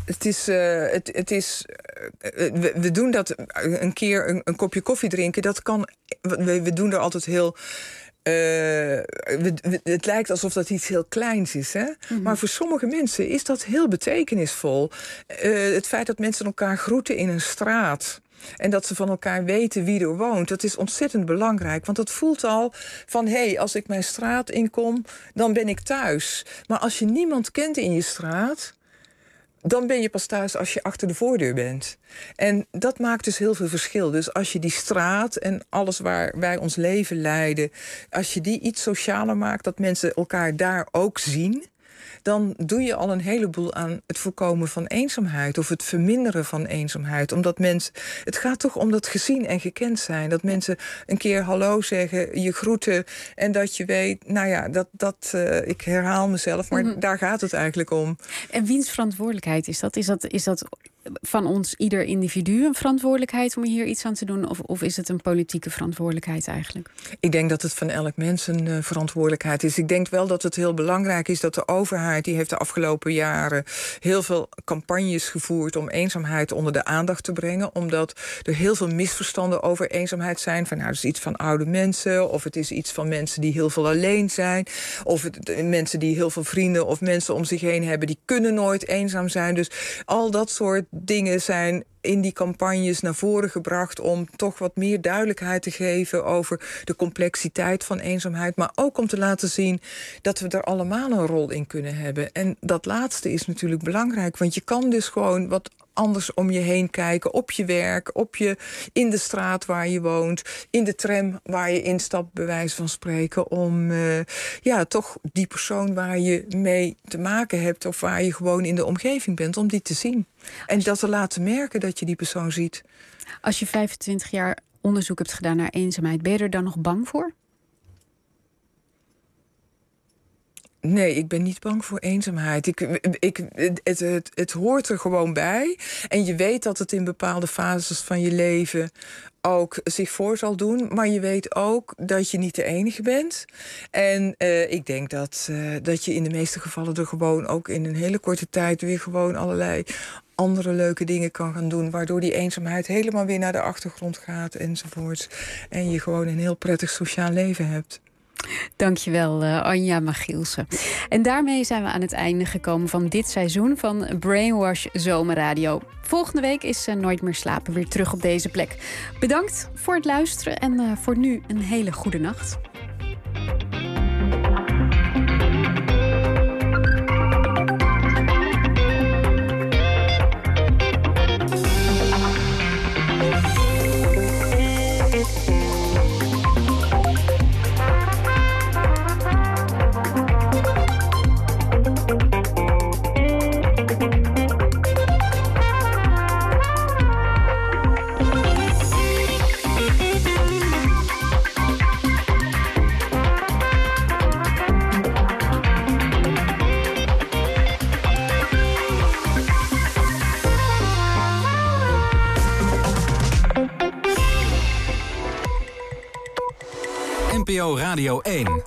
we doen dat een keer een kopje koffie drinken. Dat kan. We doen er altijd heel. Het lijkt alsof dat iets heel kleins is, hè? Mm-hmm. Maar voor sommige mensen is dat heel betekenisvol. Het feit dat mensen elkaar groeten in een straat en dat ze van elkaar weten wie er woont, dat is ontzettend belangrijk. Want dat voelt al van, hé, als ik mijn straat inkom, dan ben ik thuis. Maar als je niemand kent in je straat, dan ben je pas thuis als je achter de voordeur bent. En dat maakt dus heel veel verschil. Dus als je die straat en alles waar wij ons leven leiden, als je die iets socialer maakt, dat mensen elkaar daar ook zien, dan doe je al een heleboel aan het voorkomen van eenzaamheid of het verminderen van eenzaamheid. Omdat het gaat toch om dat gezien en gekend zijn. Dat mensen een keer hallo zeggen, je groeten en dat je weet, nou ja, ik herhaal mezelf, maar daar gaat het eigenlijk om. En wiens verantwoordelijkheid is dat? Is dat van ons ieder individu een verantwoordelijkheid om hier iets aan te doen? Of is het een politieke verantwoordelijkheid eigenlijk? Ik denk dat het van elk mens een verantwoordelijkheid is. Ik denk wel dat het heel belangrijk is dat de overheid, die heeft de afgelopen jaren heel veel campagnes gevoerd om eenzaamheid onder de aandacht te brengen. Omdat er heel veel misverstanden over eenzaamheid zijn. Van, nou, het is iets van oude mensen, of het is iets van mensen die heel veel alleen zijn, of mensen die heel veel vrienden of mensen om zich heen hebben, die kunnen nooit eenzaam zijn. Dus al dat soort dingen zijn in die campagnes naar voren gebracht om toch wat meer duidelijkheid te geven over de complexiteit van eenzaamheid, maar ook om te laten zien dat we er allemaal een rol in kunnen hebben. En dat laatste is natuurlijk belangrijk, want je kan dus gewoon wat anders om je heen kijken, op je werk, in de straat waar je woont, in de tram waar je instapt, bij wijze van spreken, om toch die persoon waar je mee te maken hebt of waar je gewoon in de omgeving bent, om die te zien. En dat te laten merken dat je die persoon ziet. Als je 25 jaar onderzoek hebt gedaan naar eenzaamheid, ben je er dan nog bang voor? Nee, ik ben niet bang voor eenzaamheid. Het hoort er gewoon bij. En je weet dat het in bepaalde fases van je leven ook zich voor zal doen. Maar je weet ook dat je niet de enige bent. En ik denk dat je in de meeste gevallen er gewoon ook in een hele korte tijd weer gewoon allerlei andere leuke dingen kan gaan doen, waardoor die eenzaamheid helemaal weer naar de achtergrond gaat enzovoort. En je gewoon een heel prettig sociaal leven hebt. Dankjewel, Anja Magielsen. En daarmee zijn we aan het einde gekomen van dit seizoen van Brainwash Zomerradio. Volgende week is Nooit meer slapen weer terug op deze plek. Bedankt voor het luisteren en voor nu een hele goede nacht. NPO Radio 1.